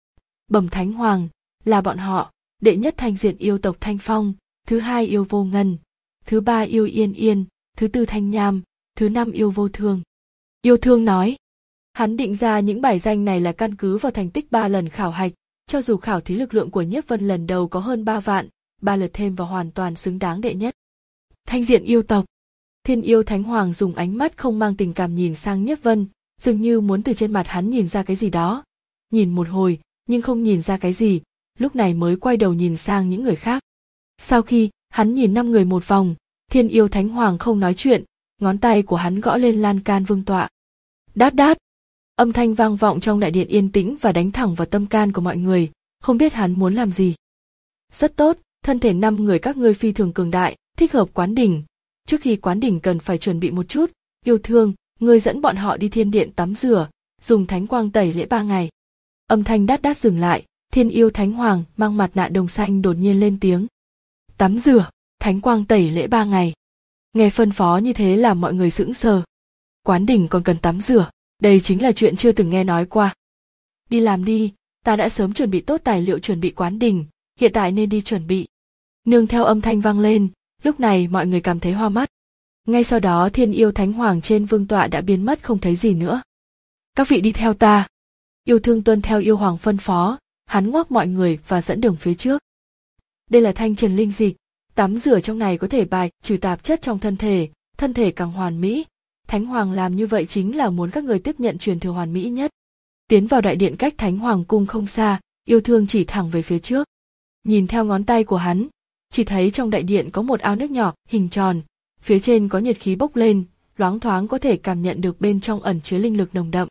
Bẩm Thánh Hoàng, là bọn họ, đệ nhất thanh diện yêu tộc Thanh Phong, thứ hai yêu Vô Ngân, thứ ba yêu Yên Yên, thứ tư Thanh Nham, thứ năm yêu Vô Thương. Yêu Thương nói, hắn định ra những bài danh này là căn cứ vào thành tích ba lần khảo hạch, cho dù khảo thí lực lượng của Nhiếp Vân lần đầu có hơn ba vạn, ba lượt thêm vào hoàn toàn xứng đáng đệ nhất. Thanh diện yêu tộc. Thiên Yêu Thánh Hoàng dùng ánh mắt không mang tình cảm nhìn sang Nhiếp Vân, dường như muốn từ trên mặt hắn nhìn ra cái gì đó. Nhìn một hồi, nhưng không nhìn ra cái gì, lúc này mới quay đầu nhìn sang những người khác. Sau khi hắn nhìn năm người một vòng, Thiên Yêu Thánh Hoàng không nói chuyện, ngón tay của hắn gõ lên lan can vương tọa. Đát đát, âm thanh vang vọng trong đại điện yên tĩnh và đánh thẳng vào tâm can của mọi người, không biết hắn muốn làm gì. Rất tốt, thân thể năm người các ngươi phi thường cường đại, thích hợp quán đỉnh. Trước khi quán đỉnh cần phải chuẩn bị một chút, Yêu Thương, ngươi dẫn bọn họ đi thiên điện tắm rửa, dùng thánh quang tẩy lễ ba ngày. Âm thanh đát đát dừng lại, Thiên Yêu Thánh Hoàng mang mặt nạ đồng xanh đột nhiên lên tiếng. Tắm rửa, thánh quang tẩy lễ ba ngày. Nghe phân phó như thế làm mọi người sững sờ. Quán đỉnh còn cần tắm rửa, đây chính là chuyện chưa từng nghe nói qua. Đi làm đi, ta đã sớm chuẩn bị tốt tài liệu chuẩn bị quán đỉnh, hiện tại nên đi chuẩn bị. Nương theo âm thanh vang lên, lúc này mọi người cảm thấy hoa mắt. Ngay sau đó Thiên Yêu Thánh Hoàng trên vương tọa đã biến mất không thấy gì nữa. Các vị đi theo ta. Yêu Thương tuân theo Yêu Hoàng phân phó, hắn ngoắc mọi người và dẫn đường phía trước. Đây là thanh trần linh dịch, tắm rửa trong này có thể bài trừ tạp chất trong thân thể, thân thể càng hoàn mỹ. Thánh Hoàng làm như vậy chính là muốn các người tiếp nhận truyền thừa hoàn mỹ nhất. Tiến vào đại điện cách Thánh Hoàng cung không xa, Yêu Thương chỉ thẳng về phía trước. Nhìn theo ngón tay của hắn, chỉ thấy trong đại điện có một ao nước nhỏ, hình tròn, phía trên có nhiệt khí bốc lên, loáng thoáng có thể cảm nhận được bên trong ẩn chứa linh lực nồng đậm.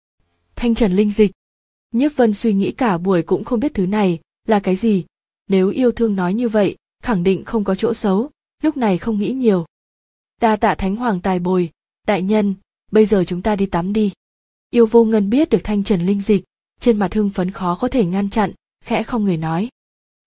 Thanh trần linh dịch. Nhiếp Vân suy nghĩ cả buổi cũng không biết thứ này là cái gì, nếu Yêu Thương nói như vậy, khẳng định không có chỗ xấu, lúc này không nghĩ nhiều. Đa tạ Thánh Hoàng tài bồi, đại nhân, bây giờ chúng ta đi tắm đi. Yêu Vô Ngân biết được thanh trần linh dịch, trên mặt hưng phấn khó có thể ngăn chặn, khẽ không người nói.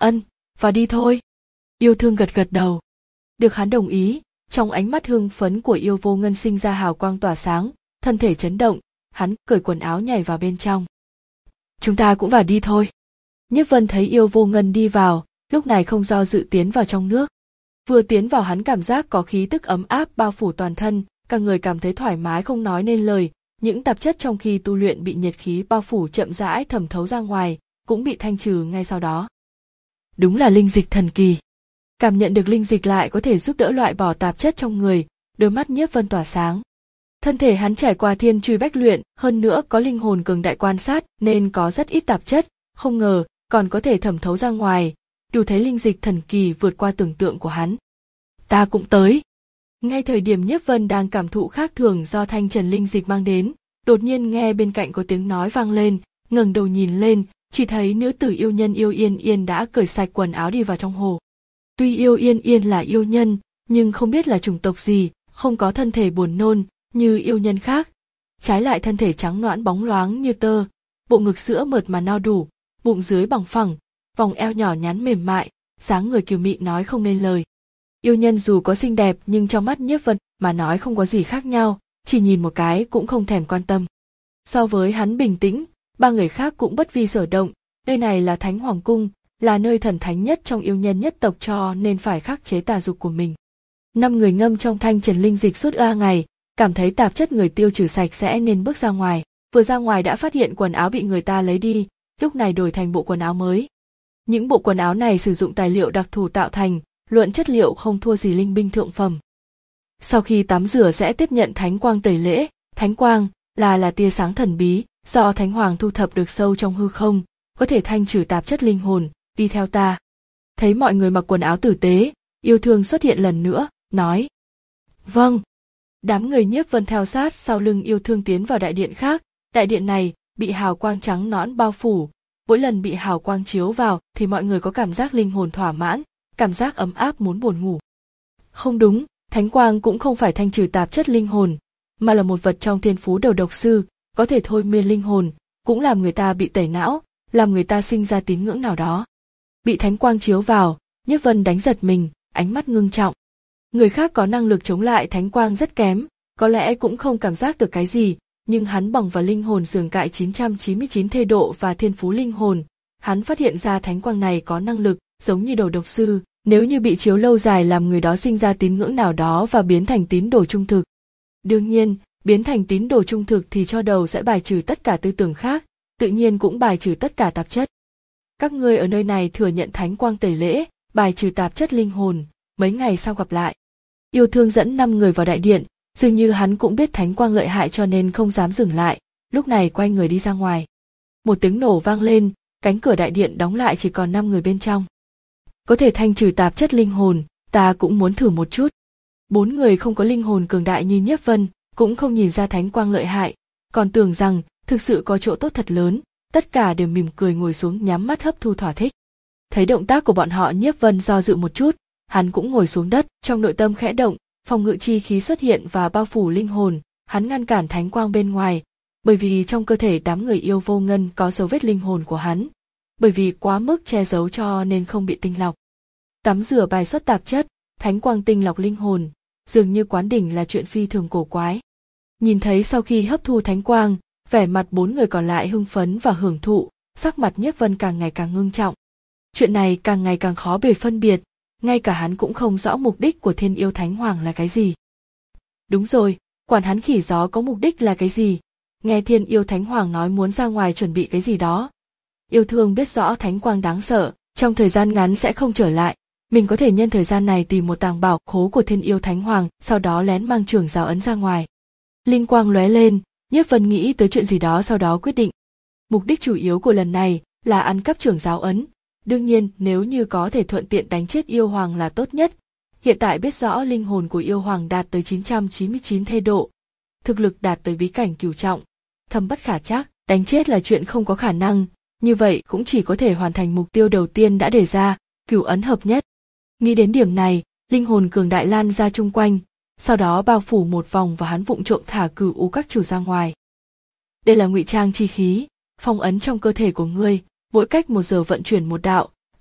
Ân, vào đi thôi. Yêu thương gật gật đầu. Được hắn đồng ý, trong ánh mắt hưng phấn của Yêu Vô Ngân sinh ra hào quang tỏa sáng, thân thể chấn động, hắn cởi quần áo nhảy vào bên trong. Chúng ta cũng vào đi thôi. Nhiếp Vân thấy Yêu Vô Ngân đi vào, lúc này không do dự tiến vào trong nước. Vừa tiến vào hắn cảm giác có khí tức ấm áp bao phủ toàn thân, cả người cảm thấy thoải mái không nói nên lời, những tạp chất trong khi tu luyện bị nhiệt khí bao phủ chậm rãi thẩm thấu ra ngoài, cũng bị thanh trừ ngay sau đó. Đúng là linh dịch thần kỳ. Cảm nhận được linh dịch lại có thể giúp đỡ loại bỏ tạp chất trong người, đôi mắt Nhiếp Vân tỏa sáng. Thân thể hắn trải qua thiên truy bách luyện, hơn nữa có linh hồn cường đại quan sát nên có rất ít tạp chất, không ngờ còn có thể thẩm thấu ra ngoài, đủ thấy linh dịch thần kỳ vượt qua tưởng tượng của hắn. Ta cũng tới. Ngay thời điểm Nhiếp Vân đang cảm thụ khác thường do thanh trần linh dịch mang đến, đột nhiên nghe bên cạnh có tiếng nói vang lên, ngẩng đầu nhìn lên, chỉ thấy nữ tử yêu nhân Yêu Yên Yên đã cởi sạch quần áo đi vào trong hồ. Tuy Yêu Yên Yên là yêu nhân, nhưng không biết là chủng tộc gì, không có thân thể buồn nôn như yêu nhân khác, trái lại thân thể trắng nõn bóng loáng như tơ, bộ ngực sữa mượt mà no đủ, bụng dưới bằng phẳng, vòng eo nhỏ nhắn mềm mại, dáng người kiều mị nói không nên lời. Yêu nhân dù có xinh đẹp nhưng trong mắt Nhiếp Vân mà nói không có gì khác nhau, chỉ nhìn một cái cũng không thèm quan tâm. So với hắn bình tĩnh, ba người khác cũng bất vi sở động, nơi này là Thánh Hoàng Cung, là nơi thần thánh nhất trong yêu nhân nhất tộc cho nên phải khắc chế tà dục của mình. Năm người ngâm trong thanh trần linh dịch suốt ba ngày, cảm thấy tạp chất người tiêu trừ sạch sẽ nên bước ra ngoài, vừa ra ngoài đã phát hiện quần áo bị người ta lấy đi, lúc này đổi thành bộ quần áo mới. Những bộ quần áo này sử dụng tài liệu đặc thù tạo thành, luận chất liệu không thua gì linh binh thượng phẩm. Sau khi tắm rửa sẽ tiếp nhận thánh quang tẩy lễ, thánh quang là là tia sáng thần bí, do Thánh Hoàng thu thập được sâu trong hư không, có thể thanh trừ tạp chất linh hồn, đi theo ta. Thấy mọi người mặc quần áo tử tế, Yêu Thương xuất hiện lần nữa, nói. Vâng. Đám người Nhiếp Vân theo sát sau lưng Yêu Thương tiến vào đại điện khác, đại điện này bị hào quang trắng nõn bao phủ, mỗi lần bị hào quang chiếu vào thì mọi người có cảm giác linh hồn thỏa mãn, cảm giác ấm áp muốn buồn ngủ. Không đúng, thánh quang cũng không phải thanh trừ tạp chất linh hồn, mà là một vật trong thiên phú đầu độc sư, có thể thôi miên linh hồn, cũng làm người ta bị tẩy não, làm người ta sinh ra tín ngưỡng nào đó. Bị thánh quang chiếu vào, Nhiếp Vân đánh giật mình, ánh mắt ngưng trọng. Người khác có năng lực chống lại thánh quang rất kém, có lẽ cũng không cảm giác được cái gì, nhưng hắn bằng vào linh hồn giường cại chín trăm chín mươi chín thê độ và thiên phú linh hồn, hắn phát hiện ra thánh quang này có năng lực giống như đầu độc sư, nếu như bị chiếu lâu dài làm người đó sinh ra tín ngưỡng nào đó và biến thành tín đồ trung thực. Đương nhiên, biến thành tín đồ trung thực thì cho đầu sẽ bài trừ tất cả tư tưởng khác, tự nhiên cũng bài trừ tất cả tạp chất. Các ngươi ở nơi này thừa nhận thánh quang tẩy lễ, bài trừ tạp chất linh hồn, mấy ngày sau gặp lại. Yêu Thương dẫn năm người vào đại điện, dường như hắn cũng biết thánh quang lợi hại cho nên không dám dừng lại, lúc này quay người đi ra ngoài. Một tiếng nổ vang lên, cánh cửa đại điện đóng lại chỉ còn năm người bên trong. Có thể thanh trừ tạp chất linh hồn, ta cũng muốn thử một chút. Bốn người không có linh hồn cường đại như Nhiếp Vân, cũng không nhìn ra thánh quang lợi hại, còn tưởng rằng thực sự có chỗ tốt thật lớn, tất cả đều mỉm cười ngồi xuống nhắm mắt hấp thu thỏa thích. Thấy động tác của bọn họ, Nhiếp Vân do dự một chút, hắn cũng ngồi xuống đất, trong nội tâm khẽ động, phòng ngự chi khí xuất hiện và bao phủ linh hồn, hắn ngăn cản thánh quang bên ngoài, bởi vì trong cơ thể đám người Yêu Vô Ngân có dấu vết linh hồn của hắn, bởi vì quá mức che giấu cho nên không bị tinh lọc. Tắm rửa bài xuất tạp chất, thánh quang tinh lọc linh hồn, dường như quán đỉnh là chuyện phi thường cổ quái. Nhìn thấy sau khi hấp thu thánh quang, vẻ mặt bốn người còn lại hưng phấn và hưởng thụ, sắc mặt Nhiếp Vân càng ngày càng ngưng trọng. Chuyện này càng ngày càng khó bề phân biệt, ngay cả hắn cũng không rõ mục đích của Thiên Yêu Thánh Hoàng là cái gì. Đúng rồi, quản hắn khỉ gió có mục đích là cái gì, nghe Thiên Yêu Thánh Hoàng nói muốn ra ngoài chuẩn bị cái gì đó. Yêu Thương biết rõ thánh quang đáng sợ, trong thời gian ngắn sẽ không trở lại, mình có thể nhân thời gian này tìm một tàng bảo khố của Thiên Yêu Thánh Hoàng, sau đó lén mang trường giáo ấn ra ngoài. Linh quang lóe lên, Nhiếp Vân nghĩ tới chuyện gì đó sau đó quyết định. Mục đích chủ yếu của lần này là ăn cắp trưởng giáo ấn, đương nhiên nếu như có thể thuận tiện đánh chết yêu hoàng là tốt nhất. Hiện tại biết rõ linh hồn của yêu hoàng đạt tới chín trăm chín mươi chín thê độ, thực lực đạt tới bí cảnh cửu trọng, thâm bất khả trắc, đánh chết là chuyện không có khả năng, như vậy cũng chỉ có thể hoàn thành mục tiêu đầu tiên đã đề ra, cửu ấn hợp nhất. Nghĩ đến điểm này, linh hồn cường đại lan ra chung quanh, sau đó bao phủ một vòng và hắn vụng trộm thả cửu u các chủ ra ngoài. Đây là ngụy trang chi khí, phong ấn trong cơ thể của ngươi, mỗi cách một giờ vận chuyển một đạo,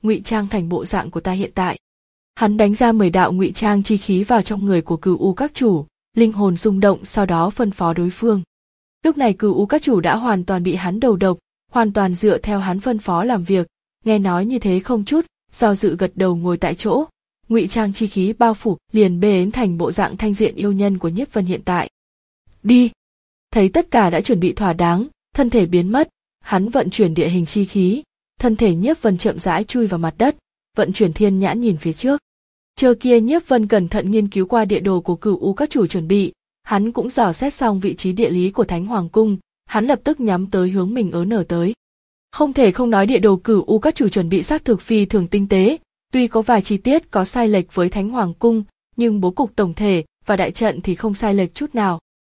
ngụy trang thành bộ dạng của ta hiện tại. Hắn đánh ra mười đạo ngụy trang chi khí vào trong người của Cửu U các chủ, linh hồn rung động, sau đó phân phó đối phương. Lúc này Cửu U các chủ đã hoàn toàn bị hắn đầu độc, hoàn toàn dựa theo hắn phân phó làm việc, nghe nói như thế không chút do dự gật đầu ngồi tại chỗ, ngụy trang chi khí bao phủ liền biến thành bộ dạng thanh diện yêu nhân của Nhiếp Vân hiện tại. Đi. Thấy tất cả đã chuẩn bị thỏa đáng, thân thể biến mất, hắn vận chuyển địa hình chi khí, thân thể Nhiếp Vân chậm rãi chui vào mặt đất, vận chuyển thiên nhãn nhìn phía trước. Chờ kia Nhiếp Vân cẩn thận nghiên cứu qua địa đồ của Cửu U các chủ chuẩn bị, hắn cũng dò xét xong vị trí địa lý của Thánh Hoàng cung, hắn lập tức nhắm tới hướng mình ớ nở tới. Không thể không nói địa đồ Cửu U các chủ chuẩn bị xác thực phi thường tinh tế, tuy có vài chi tiết có sai lệch với Thánh Hoàng cung, nhưng bố cục tổng thể và đại trận thì không sai lệch chút nào.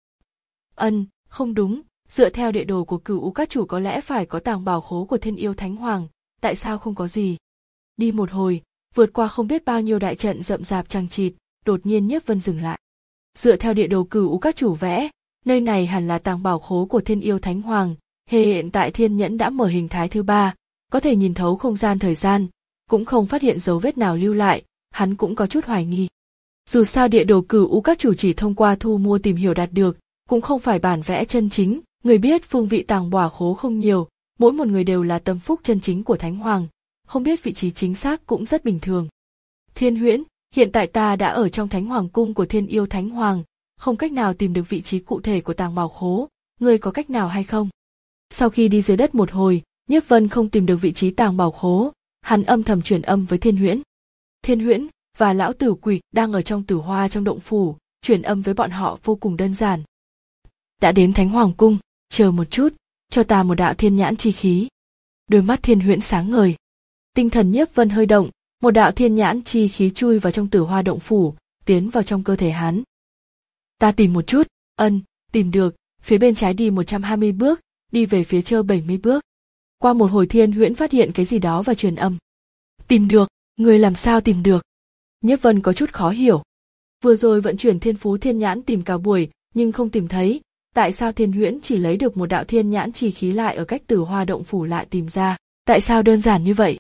Ân, không đúng, dựa theo địa đồ của Cửu U các chủ có lẽ phải có tàng bảo khố của Thiên Yêu Thánh Hoàng, tại sao không có gì? Đi một hồi, vượt qua không biết bao nhiêu đại trận rậm rạp chằng chịt, đột nhiên Nhiếp Vân dừng lại. Dựa theo địa đồ Cửu U các chủ vẽ, nơi này hẳn là tàng bảo khố của Thiên Yêu Thánh Hoàng. Hiện tại thiên nhẫn đã mở hình thái thứ ba, có thể nhìn thấu không gian thời gian, cũng không phát hiện dấu vết nào lưu lại, hắn cũng có chút hoài nghi. Dù sao địa đồ Cửu U các chủ chỉ thông qua thu mua tìm hiểu đạt được, cũng không phải bản vẽ chân chính, người biết phương vị tàng bảo khố không nhiều, mỗi một người đều là tâm phúc chân chính của Thánh Hoàng, không biết vị trí chính xác cũng rất bình thường. Thiên Huyễn, hiện tại ta đã ở trong Thánh Hoàng cung của Thiên Yêu Thánh Hoàng, không cách nào tìm được vị trí cụ thể của tàng bảo khố, ngươi có cách nào hay không? Sau khi đi dưới đất một hồi, Nhiếp Vân không tìm được vị trí tàng bảo khố, hắn âm thầm truyền âm với Thiên Huyễn. Thiên Huyễn và lão tử quỷ đang ở trong tử hoa trong động phủ, truyền âm với bọn họ vô cùng đơn giản. Đã đến Thánh Hoàng cung, chờ một chút, cho ta một đạo thiên nhãn chi khí. Đôi mắt Thiên Huyễn sáng ngời. Tinh thần Nhiếp Vân hơi động, một đạo thiên nhãn chi khí chui vào trong tử hoa động phủ, tiến vào trong cơ thể hắn. Ta tìm một chút, ân, tìm được, phía bên trái đi một trăm hai mươi bước, đi về phía trước bảy mươi bước. Qua một hồi Thiên Huyễn phát hiện cái gì đó và truyền âm. Tìm được, người làm sao tìm được? Nhiếp Vân có chút khó hiểu. Vừa rồi vận chuyển thiên phú thiên nhãn tìm cả buổi, nhưng không tìm thấy, tại sao Thiên Huyễn chỉ lấy được một đạo thiên nhãn chi khí lại ở cách tử hoa động phủ lại tìm ra, tại sao đơn giản như vậy?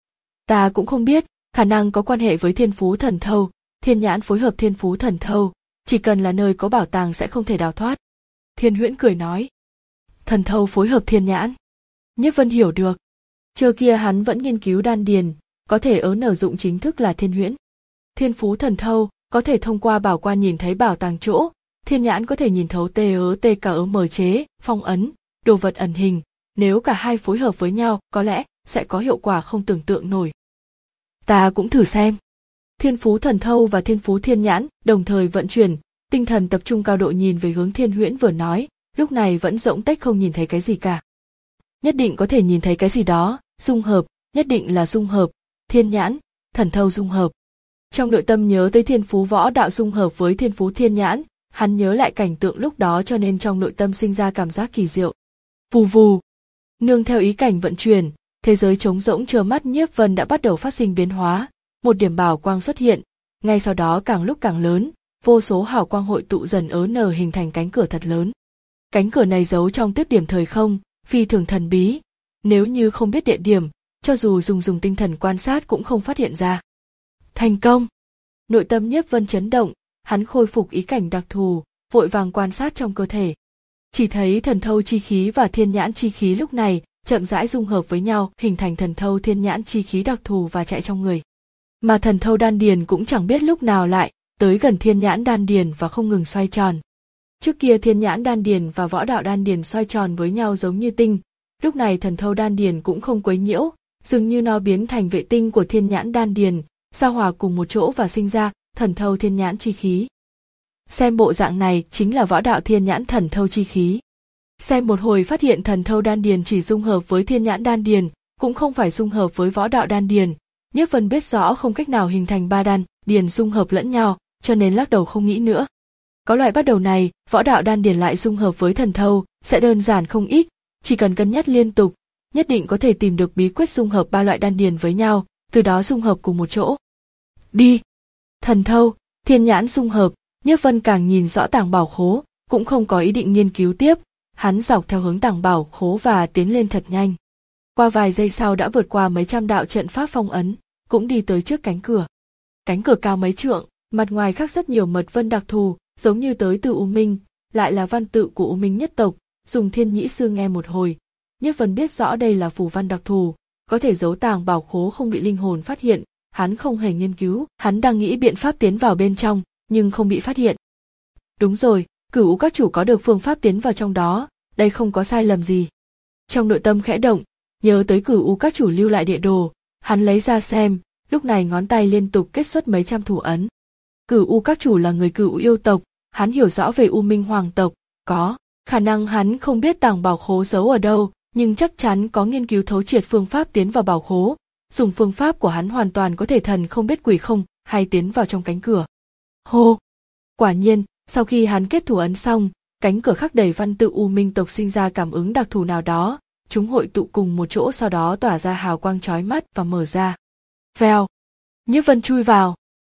Ta cũng không biết, khả năng có quan hệ với thiên phú thần thâu, thiên nhãn phối hợp thiên phú thần thâu, chỉ cần là nơi có bảo tàng sẽ không thể đào thoát. Thiên Huyễn cười nói. Thần thâu phối hợp thiên nhãn. Nhiếp Vân hiểu được. Trước kia hắn vẫn nghiên cứu đan điền, có thể ớ nở dụng chính thức là Thiên Huyễn. Thiên phú thần thâu có thể thông qua bảo quan nhìn thấy bảo tàng chỗ, thiên nhãn có thể nhìn thấu tê ớ tê cả ớ mở chế, phong ấn, đồ vật ẩn hình, nếu cả hai phối hợp với nhau có lẽ sẽ có hiệu quả không tưởng tượng nổi. Ta cũng thử xem. Thiên phú thần thâu và thiên phú thiên nhãn đồng thời vận chuyển, tinh thần tập trung cao độ nhìn về hướng Thiên Huyễn vừa nói, lúc này vẫn rỗng tách không nhìn thấy cái gì cả. Nhất định có thể nhìn thấy cái gì đó, dung hợp, nhất định là dung hợp, thiên nhãn, thần thâu dung hợp. Trong nội tâm nhớ tới thiên phú võ đạo dung hợp với thiên phú thiên nhãn, hắn nhớ lại cảnh tượng lúc đó cho nên trong nội tâm sinh ra cảm giác kỳ diệu. Vù vù. Nương theo ý cảnh vận chuyển, thế giới trống rỗng chờ mắt Nhiếp Vân đã bắt đầu phát sinh biến hóa, một điểm bảo quang xuất hiện, ngay sau đó càng lúc càng lớn, vô số hào quang hội tụ dần ớ nở hình thành cánh cửa thật lớn. Cánh cửa này giấu trong tuyết điểm thời không, phi thường thần bí, nếu như không biết địa điểm, cho dù dùng dùng tinh thần quan sát cũng không phát hiện ra. Thành công! Nội tâm Nhiếp Vân chấn động, hắn khôi phục ý cảnh đặc thù, vội vàng quan sát trong cơ thể. Chỉ thấy thần thâu chi khí và thiên nhãn chi khí lúc này chậm rãi dung hợp với nhau, hình thành thần thâu thiên nhãn chi khí đặc thù và chạy trong người. Mà thần thâu đan điền cũng chẳng biết lúc nào lại tới gần thiên nhãn đan điền và không ngừng xoay tròn. Trước kia thiên nhãn đan điền và võ đạo đan điền xoay tròn với nhau giống như tinh, lúc này thần thâu đan điền cũng không quấy nhiễu, dường như nó biến thành vệ tinh của thiên nhãn đan điền, giao hòa cùng một chỗ và sinh ra thần thâu thiên nhãn chi khí. Xem bộ dạng này chính là võ đạo thiên nhãn thần thâu chi khí. Xem một hồi phát hiện thần thâu đan điền chỉ dung hợp với thiên nhãn đan điền, cũng không phải dung hợp với võ đạo đan điền. Nhiếp Vân biết rõ không cách nào hình thành ba đan điền dung hợp lẫn nhau, cho nên lắc đầu không nghĩ nữa. Có loại bắt đầu này, võ đạo đan điền lại dung hợp với thần thâu, sẽ đơn giản không ít, chỉ cần cân nhắc liên tục, nhất định có thể tìm được bí quyết dung hợp ba loại đan điền với nhau, từ đó dung hợp cùng một chỗ. Đi! Thần thâu, thiên nhãn dung hợp, Nhiếp Vân càng nhìn rõ tàng bảo khố, cũng không có ý định nghiên cứu tiếp, hắn dọc theo hướng tàng bảo khố và tiến lên thật nhanh. Qua vài giây sau đã vượt qua mấy trăm đạo trận pháp phong ấn, cũng đi tới trước cánh cửa. Cánh cửa cao mấy trượng, mặt ngoài khắc rất nhiều mật vân đặc thù, giống như tới từ U Minh, lại là văn tự của U Minh nhất tộc. Dùng thiên nhĩ sư nghe một hồi, Nhất Vân biết rõ đây là phù văn đặc thù, có thể giấu tàng bảo khố không bị linh hồn phát hiện. Hắn không hề nghiên cứu, hắn đang nghĩ biện pháp tiến vào bên trong, nhưng không bị phát hiện. Đúng rồi, Cửu các chủ có được phương pháp tiến vào trong đó, đây không có sai lầm gì. Trong nội tâm khẽ động, nhớ tới Cửu các chủ lưu lại địa đồ, hắn lấy ra xem, lúc này ngón tay liên tục kết xuất mấy trăm thủ ấn. Cửu các chủ là người Cửu yêu tộc, hắn hiểu rõ về U Minh hoàng tộc, có khả năng hắn không biết tàng bảo khố giấu ở đâu, nhưng chắc chắn có nghiên cứu thấu triệt phương pháp tiến vào bảo khố. Dùng phương pháp của hắn hoàn toàn có thể thần không biết quỷ không hay tiến vào trong cánh cửa. Hô! Quả nhiên, sau khi hắn kết thủ ấn xong, cánh cửa khắc đầy văn tự U Minh tộc sinh ra cảm ứng đặc thù nào đó, chúng hội tụ cùng một chỗ sau đó tỏa ra hào quang chói mắt và mở ra. Vèo! Nhiếp Vân chui vào.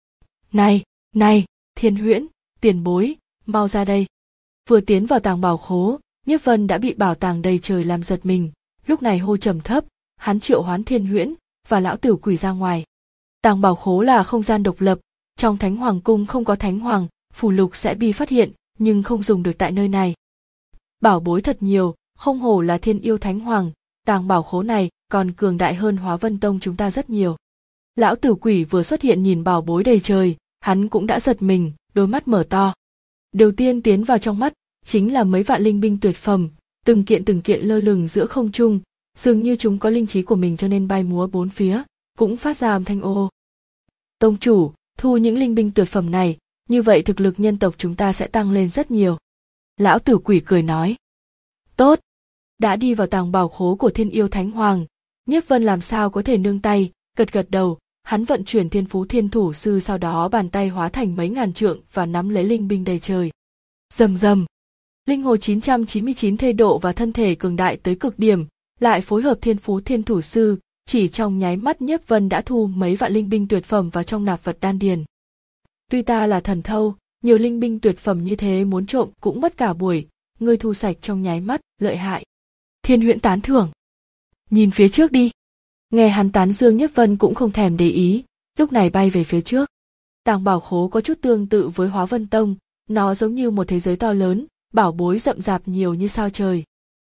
Này, này, Thiên Huyễn, tiền bối, mau ra đây. Vừa tiến vào tàng bảo khố, Nhiếp Vân đã bị bảo tàng đầy trời làm giật mình, lúc này hô trầm thấp, hắn triệu hoán Thiên Huyễn và lão tiểu quỷ ra ngoài. Tàng bảo khố là không gian độc lập, trong Thánh Hoàng cung không có Thánh Hoàng, phù lục sẽ bị phát hiện, nhưng không dùng được tại nơi này. Bảo bối thật nhiều, không hổ là Thiên Yêu Thánh Hoàng, tàng bảo khố này còn cường đại hơn Hóa Vân Tông chúng ta rất nhiều. Lão tiểu quỷ vừa xuất hiện nhìn bảo bối đầy trời, hắn cũng đã giật mình, đôi mắt mở to. Đầu tiên tiến vào trong mắt chính là mấy vạn linh binh tuyệt phẩm, từng kiện từng kiện lơ lửng giữa không trung. Dường như chúng có linh trí của mình cho nên bay múa bốn phía, cũng phát ra âm thanh ô. Tông chủ, thu những linh binh tuyệt phẩm này, như vậy thực lực nhân tộc chúng ta sẽ tăng lên rất nhiều. Lão tử quỷ cười nói. Tốt. Đã đi vào tàng bảo khố của Thiên Yêu Thánh Hoàng, Nhiếp Vân làm sao có thể nương tay, gật gật đầu, hắn vận chuyển Thiên Phú Thiên Thủ Sư, sau đó bàn tay hóa thành mấy ngàn trượng và nắm lấy linh binh đầy trời. Rầm rầm. Linh hồ chín trăm chín mươi chín thê độ và thân thể cường đại tới cực điểm, lại phối hợp Thiên Phú Thiên Thủ Sư, chỉ trong nháy mắt Nhiếp Vân đã thu mấy vạn linh binh tuyệt phẩm vào trong nạp vật đan điền. Tuy ta là thần thâu, nhiều linh binh tuyệt phẩm như thế muốn trộm cũng mất cả buổi, ngươi thu sạch trong nháy mắt, lợi hại. Thiên Huyễn tán thưởng. Nhìn phía trước đi. Nghe hắn tán dương, Nhiếp Vân cũng không thèm để ý, lúc này bay về phía trước. Tàng bảo khố có chút tương tự với Hóa Vân Tông, nó giống như một thế giới to lớn, bảo bối rậm rạp nhiều như sao trời.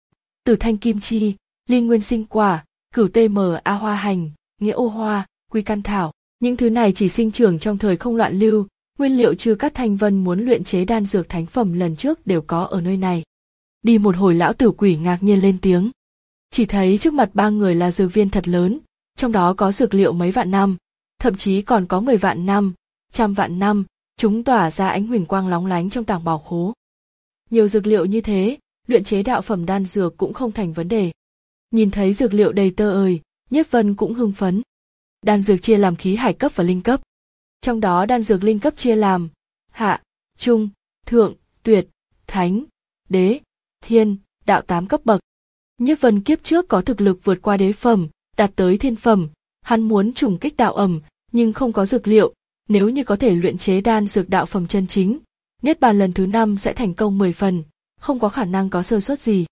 Tử thanh kim chi, linh nguyên sinh quả, cửu tê mờ a hoa hành, nghĩa ô hoa, quy căn thảo, những thứ này chỉ sinh trưởng trong thời không loạn lưu, nguyên liệu trừ các thanh vân muốn luyện chế đan dược thánh phẩm lần trước đều có ở nơi này. Đi một hồi lão tử quỷ ngạc nhiên lên tiếng. Chỉ thấy trước mặt ba người là dược viên thật lớn, trong đó có dược liệu mấy vạn năm, thậm chí còn có mười vạn năm, trăm vạn năm, chúng tỏa ra ánh huỳnh quang lóng lánh trong tàng bảo khố. Nhiều dược liệu như thế, luyện chế đạo phẩm đan dược cũng không thành vấn đề. Nhìn thấy dược liệu đầy tơ ời, Nhiếp Vân cũng hưng phấn. Đan dược chia làm khí hải cấp và linh cấp. Trong đó đan dược linh cấp chia làm hạ, trung, thượng, tuyệt, thánh, đế, thiên, đạo tám cấp bậc. Nhiếp Vân kiếp trước có thực lực vượt qua đế phẩm, đạt tới thiên phẩm, hắn muốn trùng kích đạo ẩm, nhưng không có dược liệu, nếu như có thể luyện chế đan dược đạo phẩm chân chính, niết bàn lần thứ năm sẽ thành công mười phần, không có khả năng có sơ suất gì.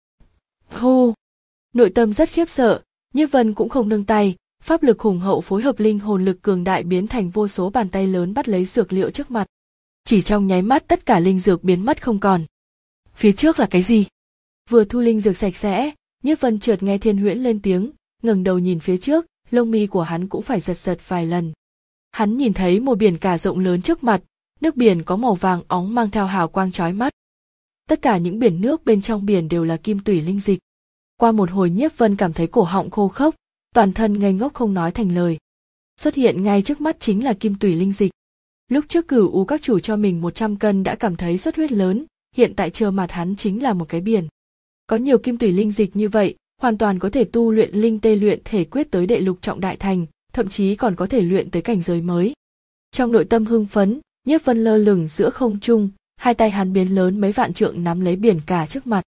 Hô! Nội tâm rất khiếp sợ, Nhiếp Vân cũng không nương tay, pháp lực hùng hậu phối hợp linh hồn lực cường đại biến thành vô số bàn tay lớn bắt lấy dược liệu trước mặt. Chỉ trong nháy mắt tất cả linh dược biến mất không còn. Phía trước là cái gì? Vừa thu linh dược sạch sẽ, Nhiếp Vân chợt nghe Thiên Huyễn lên tiếng, ngẩng đầu nhìn phía trước, lông mi của hắn cũng phải giật giật vài lần. Hắn nhìn thấy một biển cả rộng lớn trước mặt, nước biển có màu vàng óng mang theo hào quang chói mắt. Tất cả những biển nước bên trong biển đều là kim tủy linh dịch. Qua một hồi Nhiếp Vân cảm thấy cổ họng khô khốc, toàn thân ngây ngốc không nói thành lời. Xuất hiện ngay trước mắt chính là kim tủy linh dịch. Lúc trước Cửu U các chủ cho mình một trăm cân đã cảm thấy xuất huyết lớn, hiện tại trơ mặt hắn chính là một cái biển. Có nhiều kim tủy linh dịch như vậy, hoàn toàn có thể tu luyện linh tê luyện thể quyết tới đệ lục trọng đại thành, thậm chí còn có thể luyện tới cảnh giới mới. Trong nội tâm hưng phấn, Nhiếp Vân lơ lửng giữa không trung, hai tay hắn biến lớn mấy vạn trượng nắm lấy biển cả trước mặt.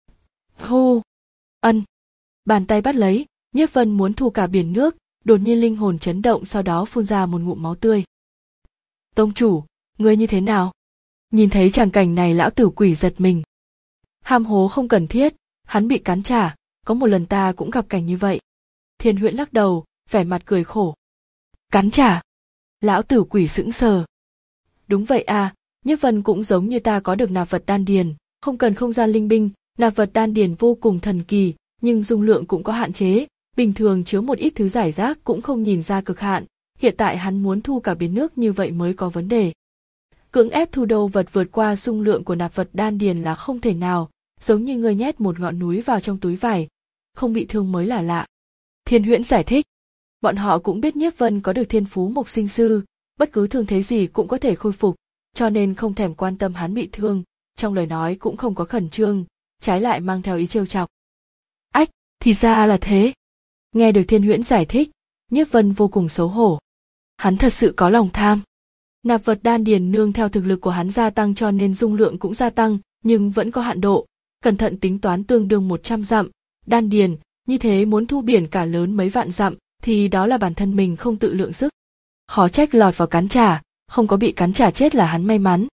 Hô! Ân! Bàn tay bắt lấy, Nhiếp Vân muốn thu cả biển nước, đột nhiên linh hồn chấn động, sau đó phun ra một ngụm máu tươi. Tông chủ, ngươi như thế nào? Nhìn thấy tràng cảnh này lão tử quỷ giật mình. Ham hố không cần thiết, hắn bị cắn trả, có một lần ta cũng gặp cảnh như vậy. Thiên Huyễn lắc đầu, vẻ mặt cười khổ. Cắn trả. Lão tử quỷ sững sờ. Đúng vậy à, Nhiếp Vân cũng giống như ta có được nạp vật đan điền, không cần không gian linh binh, nạp vật đan điền vô cùng thần kỳ, nhưng dung lượng cũng có hạn chế, bình thường chứa một ít thứ giải rác cũng không nhìn ra cực hạn, hiện tại hắn muốn thu cả biến nước như vậy mới có vấn đề. Cưỡng ép thu đồ vật vượt qua dung lượng của nạp vật đan điền là không thể nào, giống như người nhét một ngọn núi vào trong túi vải, không bị thương mới là lạ. Thiên Huyễn giải thích, bọn họ cũng biết Nhiếp Vân có được thiên phú mộc sinh sư, bất cứ thương thế gì cũng có thể khôi phục, cho nên không thèm quan tâm hắn bị thương, trong lời nói cũng không có khẩn trương, trái lại mang theo ý trêu chọc. Ách, thì ra là thế. Nghe được Thiên Huyễn giải thích, Nhiếp Vân vô cùng xấu hổ. Hắn thật sự có lòng tham. Nạp vật đan điền nương theo thực lực của hắn gia tăng cho nên dung lượng cũng gia tăng, nhưng vẫn có hạn độ, cẩn thận tính toán tương đương một trăm dặm, đan điền, như thế muốn thu biển cả lớn mấy vạn dặm, thì đó là bản thân mình không tự lượng sức. Khó trách lọt vào cắn trả, không có bị cắn trả chết là hắn may mắn.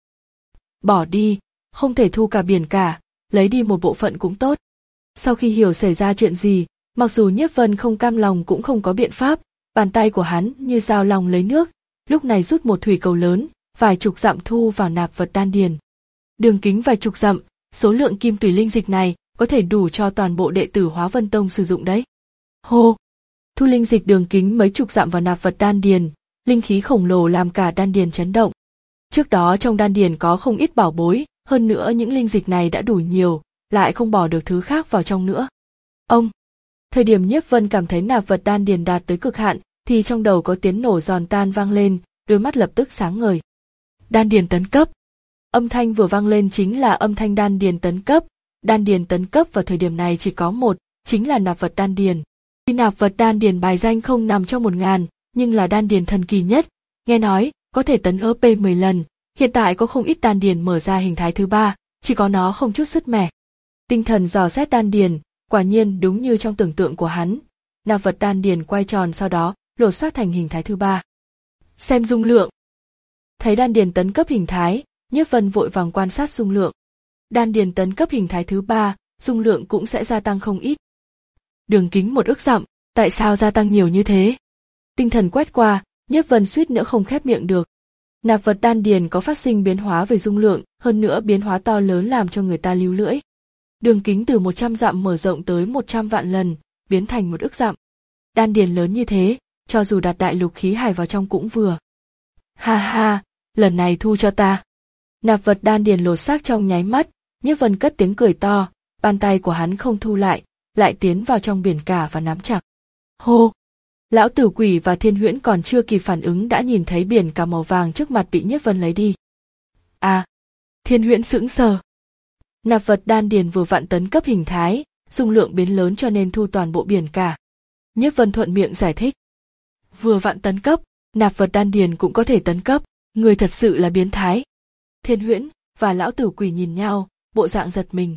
Bỏ đi, không thể thu cả biển cả, lấy đi một bộ phận cũng tốt. Sau khi hiểu xảy ra chuyện gì, mặc dù Nhiếp Vân không cam lòng cũng không có biện pháp, bàn tay của hắn như dao lòng lấy nước, lúc này rút một thủy cầu lớn, vài chục dặm thu vào nạp vật đan điền. Đường kính vài chục dặm, số lượng kim tùy linh dịch này có thể đủ cho toàn bộ đệ tử Hóa Vân Tông sử dụng đấy. Hô! Thu linh dịch đường kính mấy chục dặm vào nạp vật đan điền, linh khí khổng lồ làm cả đan điền chấn động. Trước đó trong đan điền có không ít bảo bối, hơn nữa những linh dịch này đã đủ nhiều, lại không bỏ được thứ khác vào trong nữa. Ông! Thời điểm Nhiếp Vân cảm thấy nạp vật đan điền đạt tới cực hạn, thì trong đầu có tiếng nổ giòn tan vang lên, đôi mắt lập tức sáng ngời. Đan điền tấn cấp. Âm thanh vừa vang lên chính là âm thanh đan điền tấn cấp. Đan điền tấn cấp vào thời điểm này chỉ có một, chính là nạp vật đan điền. Tuy nạp vật đan điền bài danh không nằm trong một ngàn, nhưng là đan điền thần kỳ nhất. Nghe nói có thể tấn ấp mười lần. Hiện tại có không ít đan điền mở ra hình thái thứ ba, chỉ có nó không chút sứt mẻ. Tinh thần dò xét đan điền, quả nhiên đúng như trong tưởng tượng của hắn. Nạp vật đan điền quay tròn sau đó lột xác thành hình thái thứ ba. Xem dung lượng. Thấy đan điền tấn cấp hình thái, Nhiếp Vân vội vàng quan sát dung lượng. Đan điền tấn cấp hình thái thứ ba, dung lượng cũng sẽ gia tăng không ít. Đường kính một ức dặm, tại sao gia tăng nhiều như thế? Tinh thần quét qua, Nhiếp Vân suýt nữa không khép miệng được. Nạp vật đan điền có phát sinh biến hóa về dung lượng, hơn nữa biến hóa to lớn làm cho người ta líu lưỡi. Đường kính từ một trăm dặm mở rộng tới một trăm vạn lần, biến thành một ức dặm. Đan điền lớn như thế, cho dù đặt đại lục khí hải vào trong cũng vừa. Ha ha, lần này thu cho ta. Nạp vật đan điền lột xác trong nháy mắt, Nhiếp Vân cất tiếng cười to, bàn tay của hắn không thu lại, lại tiến vào trong biển cả và nắm chặt. Hô! Lão tử quỷ và Thiên Huyễn còn chưa kịp phản ứng đã nhìn thấy biển cả màu vàng trước mặt bị Nhiếp Vân lấy đi. À! Thiên Huyễn sững sờ. Nạp vật đan điền vừa vặn tấn cấp hình thái, dung lượng biến lớn cho nên thu toàn bộ biển cả. Nhiếp Vân thuận miệng giải thích. Vừa vặn tấn cấp, nạp vật đan điền cũng có thể tấn cấp, người thật sự là biến thái. Thiên Huyễn và lão tử quỷ nhìn nhau, bộ dạng giật mình.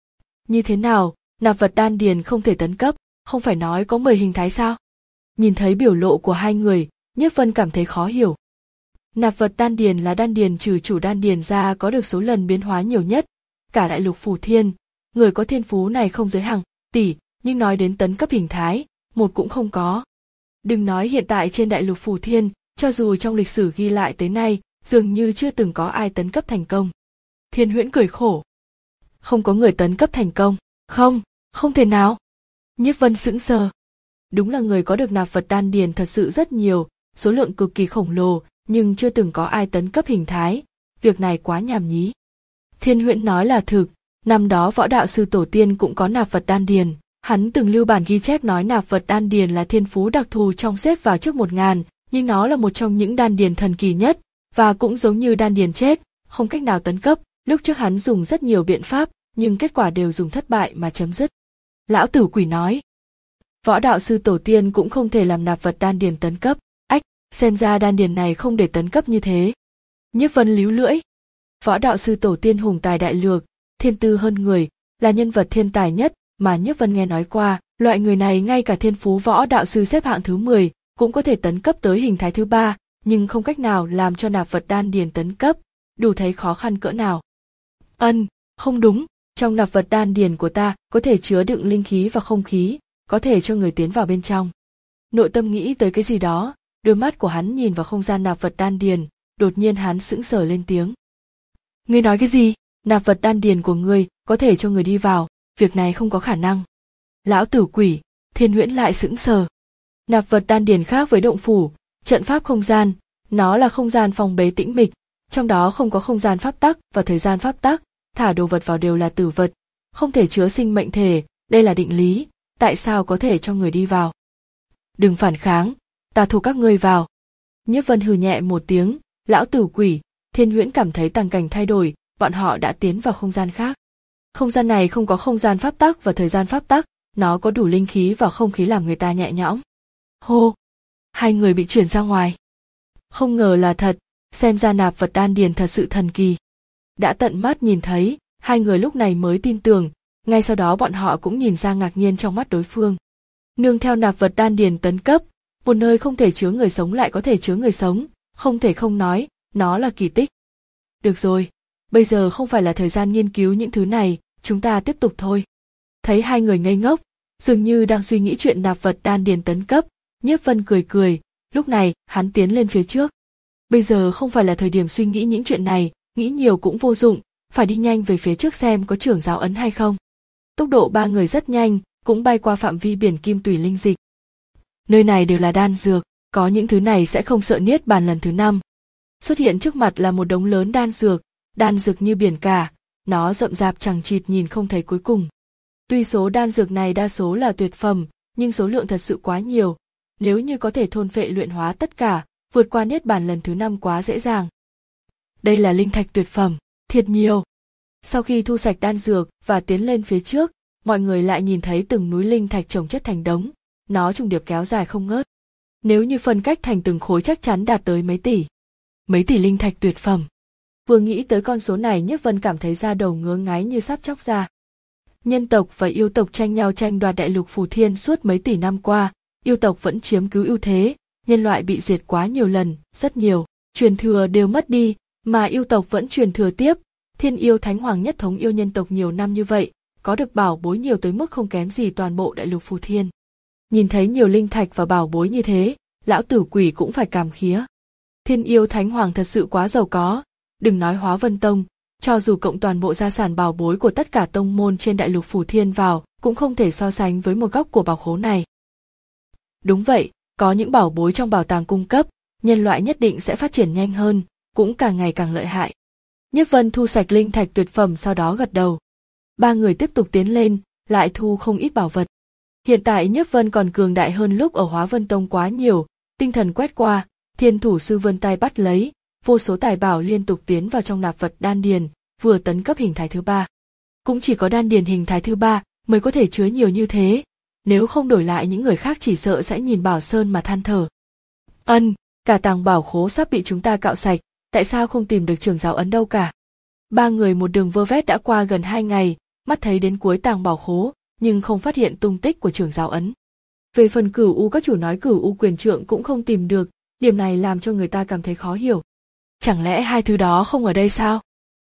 Như thế nào, nạp vật đan điền không thể tấn cấp, không phải nói có mười hình thái sao? Nhìn thấy biểu lộ của hai người, Nhiếp Vân cảm thấy khó hiểu. Nạp vật đan điền là đan điền trừ chủ đan điền ra có được số lần biến hóa nhiều nhất, cả đại lục Phù Thiên, người có thiên phú này không giới hàng tỷ, nhưng nói đến tấn cấp hình thái, một cũng không có. Đừng nói hiện tại trên đại lục Phù Thiên, cho dù trong lịch sử ghi lại tới nay, dường như chưa từng có ai tấn cấp thành công. Thiên Huyễn cười khổ. Không có người tấn cấp thành công, không, không thể nào. Nhiếp Vân sững sờ. Đúng là người có được nạp vật đan điền thật sự rất nhiều, số lượng cực kỳ khổng lồ, nhưng chưa từng có ai tấn cấp hình thái, việc này quá nhảm nhí. Thiên Huyễn nói là thực, năm đó võ đạo sư tổ tiên cũng có nạp vật đan điền, hắn từng lưu bản ghi chép nói nạp vật đan điền là thiên phú đặc thù trong xếp vào trước một ngàn, nhưng nó là một trong những đan điền thần kỳ nhất, và cũng giống như đan điền chết, không cách nào tấn cấp, lúc trước hắn dùng rất nhiều biện pháp, nhưng kết quả đều dùng thất bại mà chấm dứt. Lão tử quỷ nói, võ đạo sư tổ tiên cũng không thể làm nạp vật đan điền tấn cấp, ách, xem ra đan điền này không để tấn cấp như thế. Nhiếp Vân líu lưỡi. Võ đạo sư tổ tiên hùng tài đại lược, thiên tư hơn người, là nhân vật thiên tài nhất mà Nhiếp Vân nghe nói qua, loại người này ngay cả thiên phú võ đạo sư xếp hạng thứ mười, cũng có thể tấn cấp tới hình thái thứ ba, nhưng không cách nào làm cho nạp vật đan điền tấn cấp, đủ thấy khó khăn cỡ nào. Ân, không đúng, Trong nạp vật đan điền của ta có thể chứa đựng linh khí và không khí, có thể cho người tiến vào bên trong. Nội tâm nghĩ tới cái gì đó, đôi mắt của hắn nhìn vào không gian nạp vật đan điền, đột nhiên hắn sững sờ lên tiếng. Ngươi nói cái gì? Nạp vật đan điền của ngươi có thể cho người đi vào, việc này không có khả năng. Lão tử quỷ, Thiên Huyễn lại sững sờ. Nạp vật đan điền khác với động phủ, trận pháp không gian, nó là không gian phong bế tĩnh mịch, trong đó không có không gian pháp tắc và thời gian pháp tắc, thả đồ vật vào đều là tử vật, không thể chứa sinh mệnh thể, đây là định lý, tại sao có thể cho người đi vào? Đừng phản kháng, ta thù các ngươi vào. Nhiếp Vân hừ nhẹ một tiếng, lão tử quỷ, Thiên Huyễn cảm thấy tàng cảnh thay đổi, bọn họ đã tiến vào không gian khác. Không gian này không có không gian pháp tắc và thời gian pháp tắc, nó có đủ linh khí và không khí làm người ta nhẹ nhõm. Hô! Hai người bị chuyển ra ngoài. Không ngờ là thật, xem ra nạp vật đan điền thật sự thần kỳ. Đã tận mắt nhìn thấy, hai người lúc này mới tin tưởng, ngay sau đó bọn họ cũng nhìn ra ngạc nhiên trong mắt đối phương. Nương theo nạp vật đan điền tấn cấp, một nơi không thể chứa người sống lại có thể chứa người sống, không thể không nói, nó là kỳ tích. Được rồi, bây giờ không phải là thời gian nghiên cứu những thứ này, chúng ta tiếp tục thôi. Thấy hai người ngây ngốc, dường như đang suy nghĩ chuyện nạp vật đan điền tấn cấp, Nhiếp Vân cười cười, lúc này hắn tiến lên phía trước. Bây giờ không phải là thời điểm suy nghĩ những chuyện này, nghĩ nhiều cũng vô dụng, phải đi nhanh về phía trước xem có trưởng giáo ấn hay không. Tốc độ ba người rất nhanh, cũng bay qua phạm vi biển kim tùy linh dịch. Nơi này đều là đan dược, có những thứ này sẽ không sợ niết bàn lần thứ năm. Xuất hiện trước mặt là một đống lớn đan dược, đan dược như biển cả, nó rậm rạp chằng chịt nhìn không thấy cuối cùng. Tuy số đan dược này đa số là tuyệt phẩm, nhưng số lượng thật sự quá nhiều, nếu như có thể thôn phệ luyện hóa tất cả, vượt qua niết bàn lần thứ năm quá dễ dàng. Đây là linh thạch tuyệt phẩm, thiệt nhiều. Sau khi thu sạch đan dược và tiến lên phía trước, mọi người lại nhìn thấy từng núi linh thạch chồng chất thành đống, nó trùng điệp kéo dài không ngớt. Nếu như phân cách thành từng khối chắc chắn đạt tới mấy tỷ. Mấy tỷ linh thạch tuyệt phẩm. Vừa nghĩ tới con số này Nhiếp Vân cảm thấy da đầu ngứa ngáy như sắp chóc ra. Nhân tộc và yêu tộc tranh nhau tranh đoạt đại lục Phù Thiên suốt mấy tỷ năm qua, yêu tộc vẫn chiếm cứ ưu thế, nhân loại bị diệt quá nhiều lần, rất nhiều, truyền thừa đều mất đi, mà yêu tộc vẫn truyền thừa tiếp. Thiên Yêu Thánh Hoàng nhất thống yêu nhân tộc nhiều năm như vậy, có được bảo bối nhiều tới mức không kém gì toàn bộ đại lục Phù Thiên. Nhìn thấy nhiều linh thạch và bảo bối như thế, lão tử quỷ cũng phải cảm khía. Thiên Yêu Thánh Hoàng thật sự quá giàu có, đừng nói Hóa Vân Tông, cho dù cộng toàn bộ gia sản bảo bối của tất cả tông môn trên đại lục Phù Thiên vào, cũng không thể so sánh với một góc của bảo khố này. Đúng vậy, có những bảo bối trong bảo tàng cung cấp, nhân loại nhất định sẽ phát triển nhanh hơn, cũng càng ngày càng lợi hại. Nhiếp Vân thu sạch linh thạch tuyệt phẩm sau đó gật đầu. Ba người tiếp tục tiến lên, lại thu không ít bảo vật. Hiện tại Nhiếp Vân còn cường đại hơn lúc ở Hóa Vân Tông quá nhiều, tinh thần quét qua, Thiên Thủ Sư vươn tay bắt lấy, vô số tài bảo liên tục tiến vào trong nạp vật đan điền, vừa tấn cấp hình thái thứ ba. Cũng chỉ có đan điền hình thái thứ ba mới có thể chứa nhiều như thế, nếu không đổi lại những người khác chỉ sợ sẽ nhìn Bảo Sơn mà than thở. Ân, cả tàng bảo khố sắp bị chúng ta cạo sạch, tại sao không tìm được trưởng giáo ấn đâu cả? Ba người một đường vơ vét đã qua gần hai ngày, mắt thấy đến cuối tàng bảo khố, nhưng không phát hiện tung tích của trưởng giáo ấn. Về phần Cửu U các chủ nói Cửu U quyền trượng cũng không tìm được, điểm này làm cho người ta cảm thấy khó hiểu. Chẳng lẽ hai thứ đó không ở đây sao?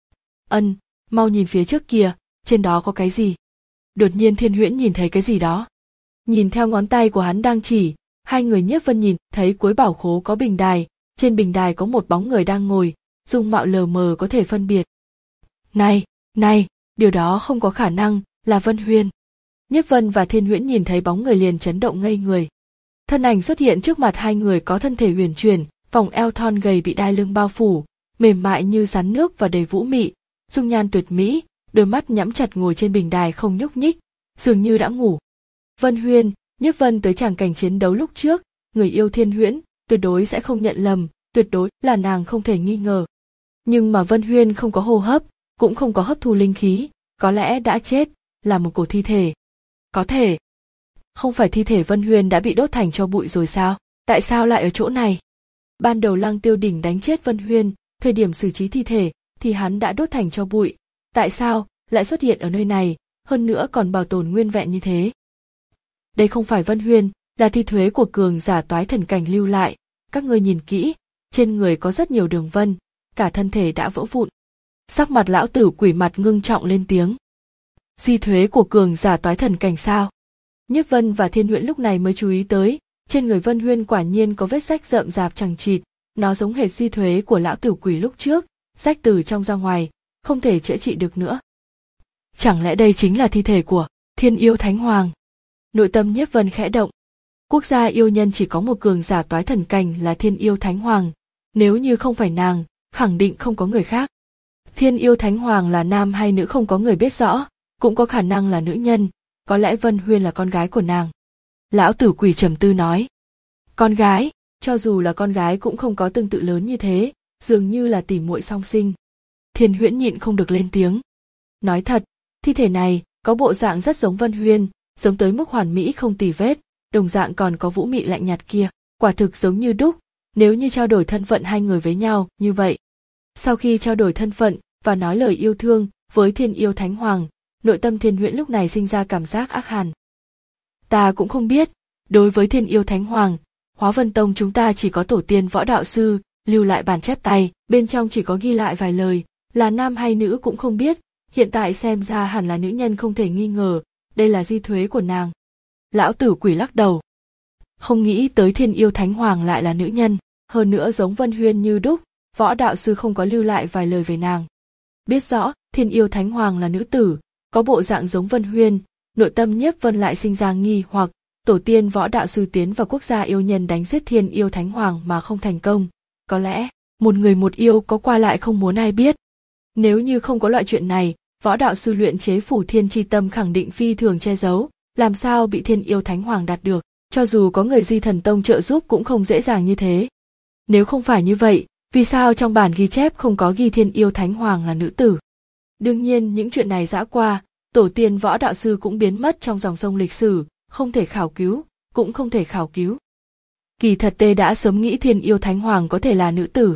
Ân, mau nhìn phía trước kìa, trên đó có cái gì? Đột nhiên Thiên Huyễn nhìn thấy cái gì đó. Nhìn theo ngón tay của hắn đang chỉ, hai người Nhiếp Vân nhìn thấy cuối bảo khố có bình đài, trên bình đài có một bóng người đang ngồi, dung mạo lờ mờ có thể phân biệt. Này, này, điều đó không có khả năng, là Vân Huyên. Nhiếp Vân và Thiên Huyễn nhìn thấy bóng người liền chấn động ngây người. Thân ảnh xuất hiện trước mặt hai người có thân thể huyền chuyển, vòng eo thon gầy bị đai lưng bao phủ, mềm mại như rắn nước và đầy vũ mị, dung nhan tuyệt mỹ, đôi mắt nhắm chặt ngồi trên bình đài không nhúc nhích, dường như đã ngủ. Vân Huyên, Nhiếp Vân tới tràng cảnh chiến đấu lúc trước, người yêu Thiên Huyễn, tuyệt đối sẽ không nhận lầm, tuyệt đối là nàng không thể nghi ngờ. Nhưng mà Vân Huyên không có hô hấp, cũng không có hấp thu linh khí, có lẽ đã chết, là một cổ thi thể. Có thể. Không phải thi thể Vân Huyên đã bị đốt thành tro bụi rồi sao? Tại sao lại ở chỗ này? Ban đầu Lăng Tiêu Đỉnh đánh chết Vân Huyên, thời điểm xử trí thi thể, thì hắn đã đốt thành tro bụi. Tại sao lại xuất hiện ở nơi này, hơn nữa còn bảo tồn nguyên vẹn như thế? Đây không phải Vân Huyên, là thi thuế của cường giả toái thần cảnh lưu lại. Các ngươi nhìn kỹ, trên người có rất nhiều đường vân, cả thân thể đã vỡ vụn. Sắc mặt lão tử quỷ mặt ngưng trọng lên tiếng. Di thuế của cường giả toái thần cảnh sao? Nhiếp Vân và Thiên Huyễn lúc này mới chú ý tới, trên người Vân Huyên quả nhiên có vết rách rậm rạp chằng chịt, nó giống hệt di thuế của lão tiểu quỷ lúc trước, rách từ trong ra ngoài, không thể chữa trị được nữa. Chẳng lẽ đây chính là thi thể của Thiên Yêu Thánh Hoàng? Nội tâm Nhiếp Vân khẽ động. Quốc gia yêu nhân chỉ có một cường giả toái thần cảnh là Thiên Yêu Thánh Hoàng, nếu như không phải nàng, khẳng định không có người khác. Thiên Yêu Thánh Hoàng là nam hay nữ không có người biết rõ, cũng có khả năng là nữ nhân, có lẽ Vân Huyên là con gái của nàng. Lão tử quỷ trầm tư nói. Con gái, cho dù là con gái cũng không có tương tự lớn như thế, dường như là tỉ muội song sinh. Thiên Huyễn nhịn không được lên tiếng. Nói thật, thi thể này có bộ dạng rất giống Vân Huyên, giống tới mức hoàn mỹ không tì vết, đồng dạng còn có vũ mị lạnh nhạt kia, quả thực giống như đúc, nếu như trao đổi thân phận hai người với nhau như vậy. Sau khi trao đổi thân phận và nói lời yêu thương với Thiên Yêu Thánh Hoàng, nội tâm Thiên Huyễn lúc này sinh ra cảm giác ác hàn. Ta cũng không biết, đối với Thiên Yêu Thánh Hoàng, Hóa Vân Tông chúng ta chỉ có tổ tiên võ đạo sư, lưu lại bản chép tay, bên trong chỉ có ghi lại vài lời, là nam hay nữ cũng không biết, hiện tại xem ra hẳn là nữ nhân không thể nghi ngờ, đây là di thuế của nàng. Lão tử quỷ lắc đầu. Không nghĩ tới Thiên Yêu Thánh Hoàng lại là nữ nhân, hơn nữa giống Vân Huyên như đúc, võ đạo sư không có lưu lại vài lời về nàng. Biết rõ, Thiên Yêu Thánh Hoàng là nữ tử, có bộ dạng giống Vân Huyên, nội tâm Nhiếp Vân lại sinh ra nghi hoặc, tổ tiên võ đạo sư tiến vào quốc gia yêu nhân đánh giết Thiên Yêu Thánh Hoàng mà không thành công, có lẽ, một người một yêu có qua lại không muốn ai biết. Nếu như không có loại chuyện này, võ đạo sư luyện chế phủ thiên chi tâm khẳng định phi thường che giấu, làm sao bị Thiên Yêu Thánh Hoàng đạt được, cho dù có người Di Thần Tông trợ giúp cũng không dễ dàng như thế. Nếu không phải như vậy, vì sao trong bản ghi chép không có ghi Thiên Yêu Thánh Hoàng là nữ tử? Đương nhiên những chuyện này dã qua, tổ tiên võ đạo sư cũng biến mất trong dòng sông lịch sử, không thể khảo cứu, cũng không thể khảo cứu. Kỳ thật tê đã sớm nghĩ Thiên Yêu Thánh Hoàng có thể là nữ tử.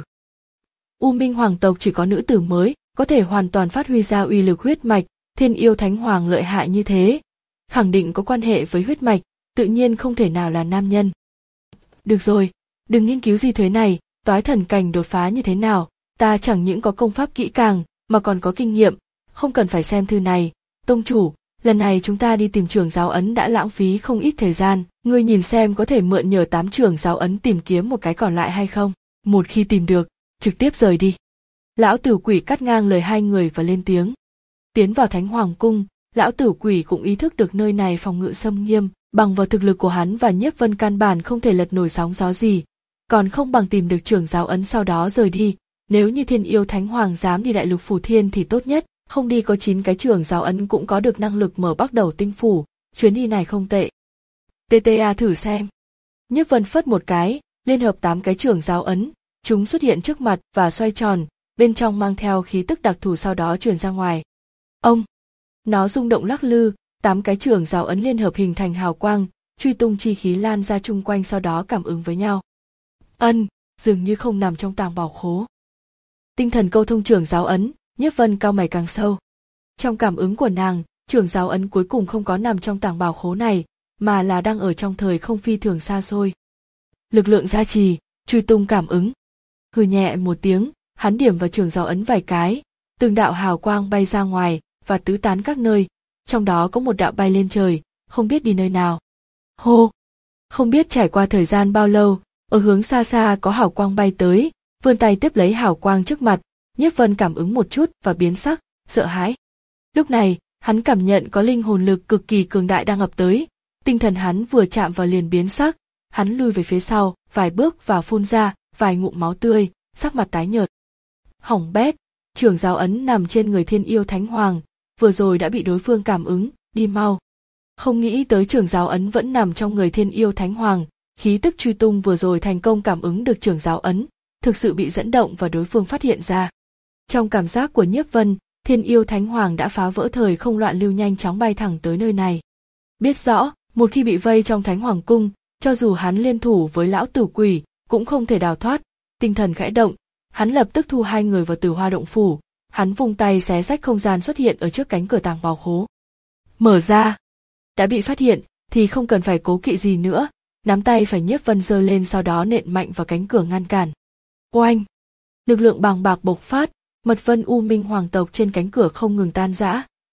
U Minh Hoàng tộc chỉ có nữ tử mới, có thể hoàn toàn phát huy ra uy lực huyết mạch, Thiên Yêu Thánh Hoàng lợi hại như thế, khẳng định có quan hệ với huyết mạch, tự nhiên không thể nào là nam nhân. Được rồi, đừng nghiên cứu di thuế này, toái thần cảnh đột phá như thế nào, ta chẳng những có công pháp kỹ càng, mà còn có kinh nghiệm, không cần phải xem thư này. Tông chủ, lần này chúng ta đi tìm trưởng giáo ấn đã lãng phí không ít thời gian, ngươi nhìn xem có thể mượn nhờ tám trưởng giáo ấn tìm kiếm một cái còn lại hay không, một khi tìm được, trực tiếp rời đi. Lão tử quỷ cắt ngang lời hai người và lên tiếng. Tiến vào Thánh Hoàng cung, lão tử quỷ cũng ý thức được nơi này phòng ngự xâm nghiêm, bằng vào thực lực của hắn và Nhiếp Vân căn bản không thể lật nổi sóng gió gì, còn không bằng tìm được trưởng giáo ấn sau đó rời đi. Nếu như Thiên Yêu Thánh Hoàng dám đi đại lục phủ thiên thì tốt nhất, không đi có chín cái trưởng giáo ấn cũng có được năng lực mở bắt đầu tinh phủ, chuyến đi này không tệ. tê tê a thử xem. Nhiếp Vân phất một cái, liên hợp tám cái trưởng giáo ấn, chúng xuất hiện trước mặt và xoay tròn, bên trong mang theo khí tức đặc thù sau đó truyền ra ngoài. Ông! Nó rung động lắc lư, tám cái trưởng giáo ấn liên hợp hình thành hào quang, truy tung chi khí lan ra chung quanh sau đó cảm ứng với nhau. Ân, dường như không nằm trong tàng bảo khố. Tinh thần câu thông trưởng giáo ấn, Nhiếp Vân cao mày càng sâu. Trong cảm ứng của nàng, trưởng giáo ấn cuối cùng không có nằm trong tàng bảo khố này, mà là đang ở trong thời không phi thường xa xôi. Lực lượng gia trì, truy tung cảm ứng. Hừ nhẹ một tiếng, hắn điểm vào trưởng giáo ấn vài cái, từng đạo hào quang bay ra ngoài và tứ tán các nơi, trong đó có một đạo bay lên trời, không biết đi nơi nào. Hô! Không biết trải qua thời gian bao lâu, ở hướng xa xa có hào quang bay tới, vươn tay tiếp lấy hào quang trước mặt, Nhiếp Vân cảm ứng một chút và biến sắc, sợ hãi. Lúc này, hắn cảm nhận có linh hồn lực cực kỳ cường đại đang ập tới, tinh thần hắn vừa chạm vào liền biến sắc, hắn lui về phía sau, vài bước và phun ra, vài ngụm máu tươi, sắc mặt tái nhợt. Hỏng bét, trưởng giáo ấn nằm trên người Thiên Yêu Thánh Hoàng, vừa rồi đã bị đối phương cảm ứng, đi mau. Không nghĩ tới trưởng giáo ấn vẫn nằm trong người Thiên Yêu Thánh Hoàng, khí tức truy tung vừa rồi thành công cảm ứng được trưởng giáo ấn, thực sự bị dẫn động và đối phương phát hiện ra. Trong cảm giác của Nhiếp Vân, Thiên Yêu Thánh Hoàng đã phá vỡ thời không loạn lưu nhanh chóng bay thẳng tới nơi này. Biết rõ, một khi bị vây trong Thánh Hoàng cung, cho dù hắn liên thủ với lão tử quỷ, cũng không thể đào thoát. Tinh thần khẽ động, hắn lập tức thu hai người vào Tử Hoa động phủ, hắn vung tay xé rách không gian xuất hiện ở trước cánh cửa tàng bảo khố. Mở ra. Đã bị phát hiện thì không cần phải cố kỵ gì nữa, nắm tay phải Nhiếp Vân giơ lên sau đó nện mạnh vào cánh cửa ngăn cản. Oanh! Lực lượng bàng bạc bộc phát, mật vân U Minh Hoàng tộc trên cánh cửa không ngừng tan rã,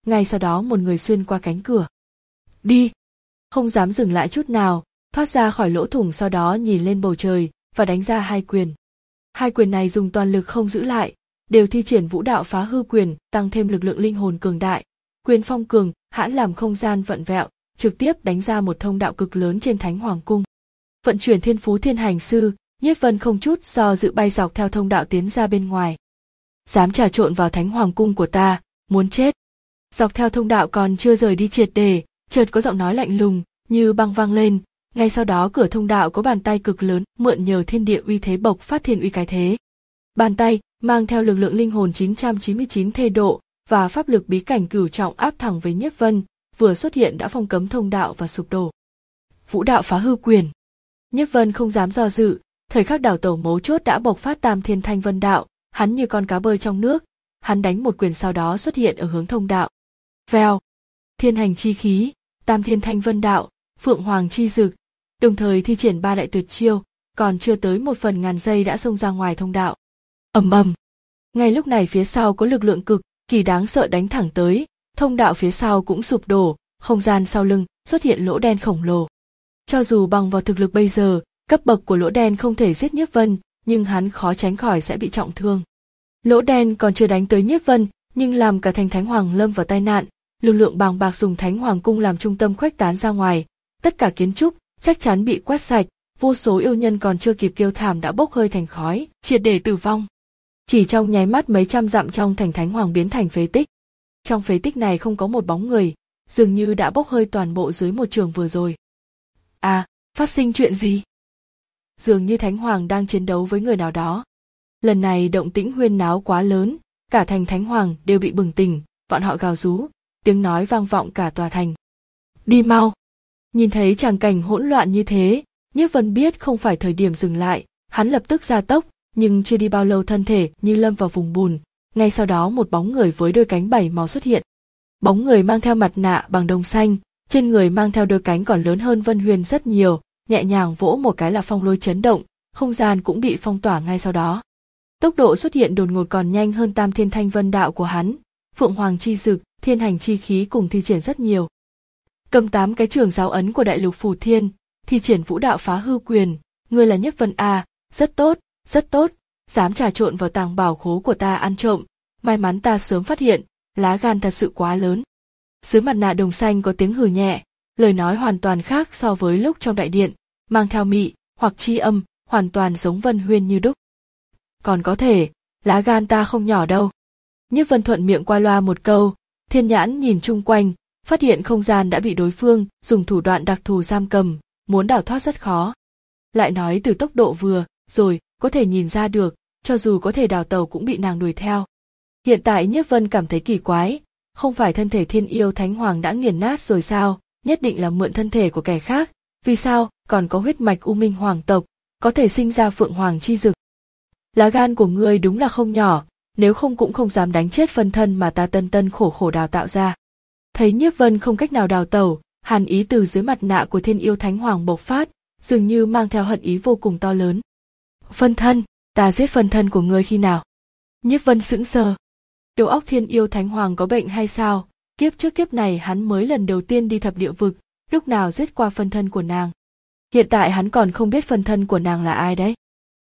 ngay sau đó một người xuyên qua cánh cửa. Đi! Không dám dừng lại chút nào, thoát ra khỏi lỗ thủng, sau đó nhìn lên bầu trời và đánh ra hai quyền. Hai quyền này dùng toàn lực không giữ lại, đều thi triển vũ đạo phá hư quyền, tăng thêm lực lượng linh hồn cường đại. Quyền phong cường hãn làm không gian vặn vẹo, trực tiếp đánh ra một thông đạo cực lớn trên Thánh Hoàng cung. Vận chuyển thiên phú thiên hành sư, Nhiếp Vân không chút do dự bay dọc theo thông đạo tiến ra bên ngoài. Dám trà trộn vào Thánh Hoàng cung của ta, muốn chết. Dọc theo thông đạo còn chưa rời đi triệt để, chợt có giọng nói lạnh lùng như băng vang lên. Ngay sau đó cửa thông đạo có bàn tay cực lớn mượn nhờ thiên địa uy thế bộc phát thiên uy cái thế. Bàn tay mang theo lực lượng linh hồn chín trăm chín mươi chín thê độ và pháp lực bí cảnh cửu trọng áp thẳng với Nhiếp Vân, vừa xuất hiện đã phong cấm thông đạo và sụp đổ. Vũ đạo phá hư quyền. Nhiếp Vân không dám do dự, thời khắc đảo tẩu mấu chốt đã bộc phát Tam Thiên Thanh Vân đạo, hắn như con cá bơi trong nước, hắn đánh một quyền sau đó xuất hiện ở hướng thông đạo. Vèo, thiên hành chi khí, Tam Thiên Thanh Vân đạo, Phượng Hoàng chi dực, đồng thời thi triển ba đại tuyệt chiêu, còn chưa tới một phần ngàn giây đã xông ra ngoài thông đạo. Ầm ầm. Ngay lúc này phía sau có lực lượng cực kỳ đáng sợ đánh thẳng tới, thông đạo phía sau cũng sụp đổ, không gian sau lưng xuất hiện lỗ đen khổng lồ. Cho dù bằng vào thực lực bây giờ, cấp bậc của lỗ đen không thể giết Nhiếp Vân, nhưng hắn khó tránh khỏi sẽ bị trọng thương. Lỗ đen còn chưa đánh tới Nhiếp Vân, nhưng làm cả thành Thánh Hoàng lâm vào tai nạn, lực lượng bàng bạc dùng Thánh Hoàng cung làm trung tâm khuếch tán ra ngoài, tất cả kiến trúc chắc chắn bị quét sạch, vô số yêu nhân còn chưa kịp kêu thảm đã bốc hơi thành khói, triệt để tử vong. Chỉ trong nháy mắt mấy trăm dặm trong thành Thánh Hoàng biến thành phế tích. Trong phế tích này không có một bóng người, dường như đã bốc hơi toàn bộ dưới một trường vừa rồi. À, phát sinh chuyện gì? Dường như Thánh Hoàng đang chiến đấu với người nào đó. Lần này động tĩnh huyên náo quá lớn, cả thành Thánh Hoàng đều bị bừng tỉnh, bọn họ gào rú, tiếng nói vang vọng cả tòa thành. Đi mau! Nhìn thấy tràng cảnh hỗn loạn như thế, Nhiếp Vân biết không phải thời điểm dừng lại, hắn lập tức gia tốc, nhưng chưa đi bao lâu thân thể như lâm vào vùng bùn, ngay sau đó một bóng người với đôi cánh bảy màu xuất hiện. Bóng người mang theo mặt nạ bằng đồng xanh, trên người mang theo đôi cánh còn lớn hơn Vân Huyền rất nhiều, nhẹ nhàng vỗ một cái là phong lôi chấn động, không gian cũng bị phong tỏa ngay sau đó. Tốc độ xuất hiện đột ngột còn nhanh hơn Tam Thiên Thanh Vân đạo của hắn, Phượng Hoàng chi dực, thiên hành chi khí cùng thi triển rất nhiều. Cầm tám cái trường giáo ấn của Đại Lục Phù Thiên, thi triển vũ đạo phá hư quyền, ngươi là Nhiếp Vân à, rất tốt, rất tốt, dám trà trộn vào tàng bảo khố của ta ăn trộm, may mắn ta sớm phát hiện, lá gan thật sự quá lớn. Dưới mặt nạ đồng xanh có tiếng hừ nhẹ, lời nói hoàn toàn khác so với lúc trong đại điện, mang theo mị hoặc chi âm, hoàn toàn giống Vân Huyên như đúc. Còn có thể, lá gan ta không nhỏ đâu. Nhiếp Vân thuận miệng qua loa một câu, thiên nhãn nhìn chung quanh, phát hiện không gian đã bị đối phương dùng thủ đoạn đặc thù giam cầm, muốn đào thoát rất khó. Lại nói từ tốc độ vừa rồi có thể nhìn ra được, cho dù có thể đào tẩu cũng bị nàng đuổi theo. Hiện tại Nhiếp Vân cảm thấy kỳ quái, không phải thân thể Thiên Yêu Thánh Hoàng đã nghiền nát rồi sao, nhất định là mượn thân thể của kẻ khác, vì sao còn có huyết mạch U Minh Hoàng tộc, có thể sinh ra Phượng Hoàng chi dực. Lá gan của ngươi đúng là không nhỏ, nếu không cũng không dám đánh chết phân thân mà ta tân tân khổ khổ đào tạo ra. Thấy Nhiếp Vân không cách nào đào tẩu, hàn ý từ dưới mặt nạ của Thiên Yêu Thánh Hoàng bộc phát, dường như mang theo hận ý vô cùng to lớn. Phân thân, ta giết phân thân của ngươi khi nào? Nhiếp Vân sững sờ. Đầu óc Thiên Yêu Thánh Hoàng có bệnh hay sao? Kiếp trước kiếp này hắn mới lần đầu tiên đi thập địa vực, lúc nào giết qua phân thân của nàng. Hiện tại hắn còn không biết phân thân của nàng là ai đấy.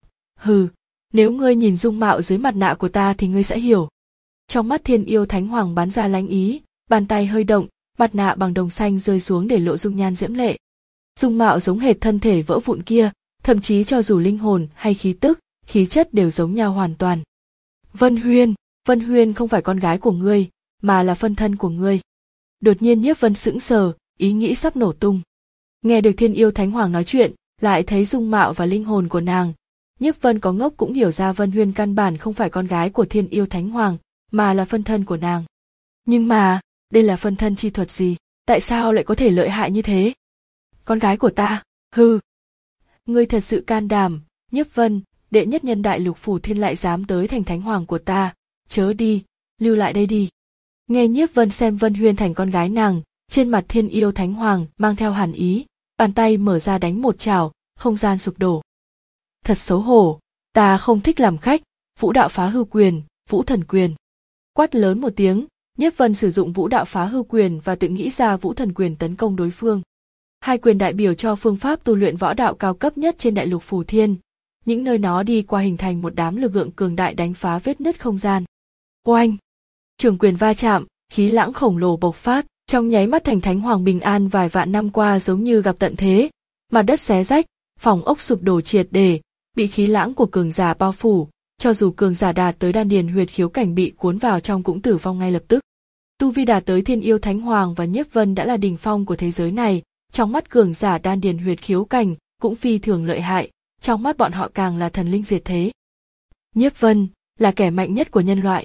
Hừ, nếu ngươi nhìn dung mạo dưới mặt nạ của ta thì ngươi sẽ hiểu. Trong mắt Thiên Yêu Thánh Hoàng bắn ra lánh ý, bàn tay hơi động, mặt nạ bằng đồng xanh rơi xuống để lộ dung nhan diễm lệ. Dung mạo giống hệt thân thể vỡ vụn kia, thậm chí cho dù linh hồn hay khí tức, khí chất đều giống nhau hoàn toàn. Vân Huyên, Vân Huyên không phải con gái của ngươi, mà là phân thân của ngươi. Đột nhiên Nhiếp Vân sững sờ, ý nghĩ sắp nổ tung. Nghe được Thiên Yêu Thánh Hoàng nói chuyện, lại thấy dung mạo và linh hồn của nàng. Nhiếp Vân có ngốc cũng hiểu ra Vân Huyên căn bản không phải con gái của Thiên Yêu Thánh Hoàng, mà là phân thân của nàng. Nhưng mà, đây là phân thân chi thuật gì? Tại sao lại có thể lợi hại như thế? Con gái của ta, hừ. Ngươi thật sự can đảm, Nhiếp Vân, đệ nhất nhân Đại Lục Phù Thiên lại dám tới thành Thánh Hoàng của ta, chớ đi, lưu lại đây đi. Nghe Nhiếp Vân xem Vân Huyên thành con gái nàng, trên mặt Thiên Yêu Thánh Hoàng mang theo hàn ý, bàn tay mở ra đánh một chảo, không gian sụp đổ. Thật xấu hổ, ta không thích làm khách, vũ đạo phá hư quyền, vũ thần quyền. Quát lớn một tiếng, Nhiếp Vân sử dụng vũ đạo phá hư quyền và tự nghĩ ra vũ thần quyền tấn công đối phương. Hai quyền đại biểu cho phương pháp tu luyện võ đạo cao cấp nhất trên đại lục Phù Thiên. Những nơi nó đi qua hình thành một đám lực lượng cường đại đánh phá vết nứt không gian. Oanh! Trường quyền va chạm, khí lãng khổng lồ bộc phát, trong nháy mắt thành Thánh Hoàng bình an vài vạn năm qua giống như gặp tận thế, mặt đất xé rách, phòng ốc sụp đổ triệt để, bị khí lãng của cường giả bao phủ, cho dù cường giả đạt tới đan điền huyệt khiếu cảnh bị cuốn vào trong cũng tử vong ngay lập tức. Tu vi đạt tới Thiên Yêu Thánh Hoàng và Nhiếp Vân đã là đỉnh phong của thế giới này, trong mắt cường giả đan điền huyệt khiếu cảnh cũng phi thường lợi hại, trong mắt bọn họ càng là thần linh diệt thế. Nhiếp Vân là kẻ mạnh nhất của nhân loại.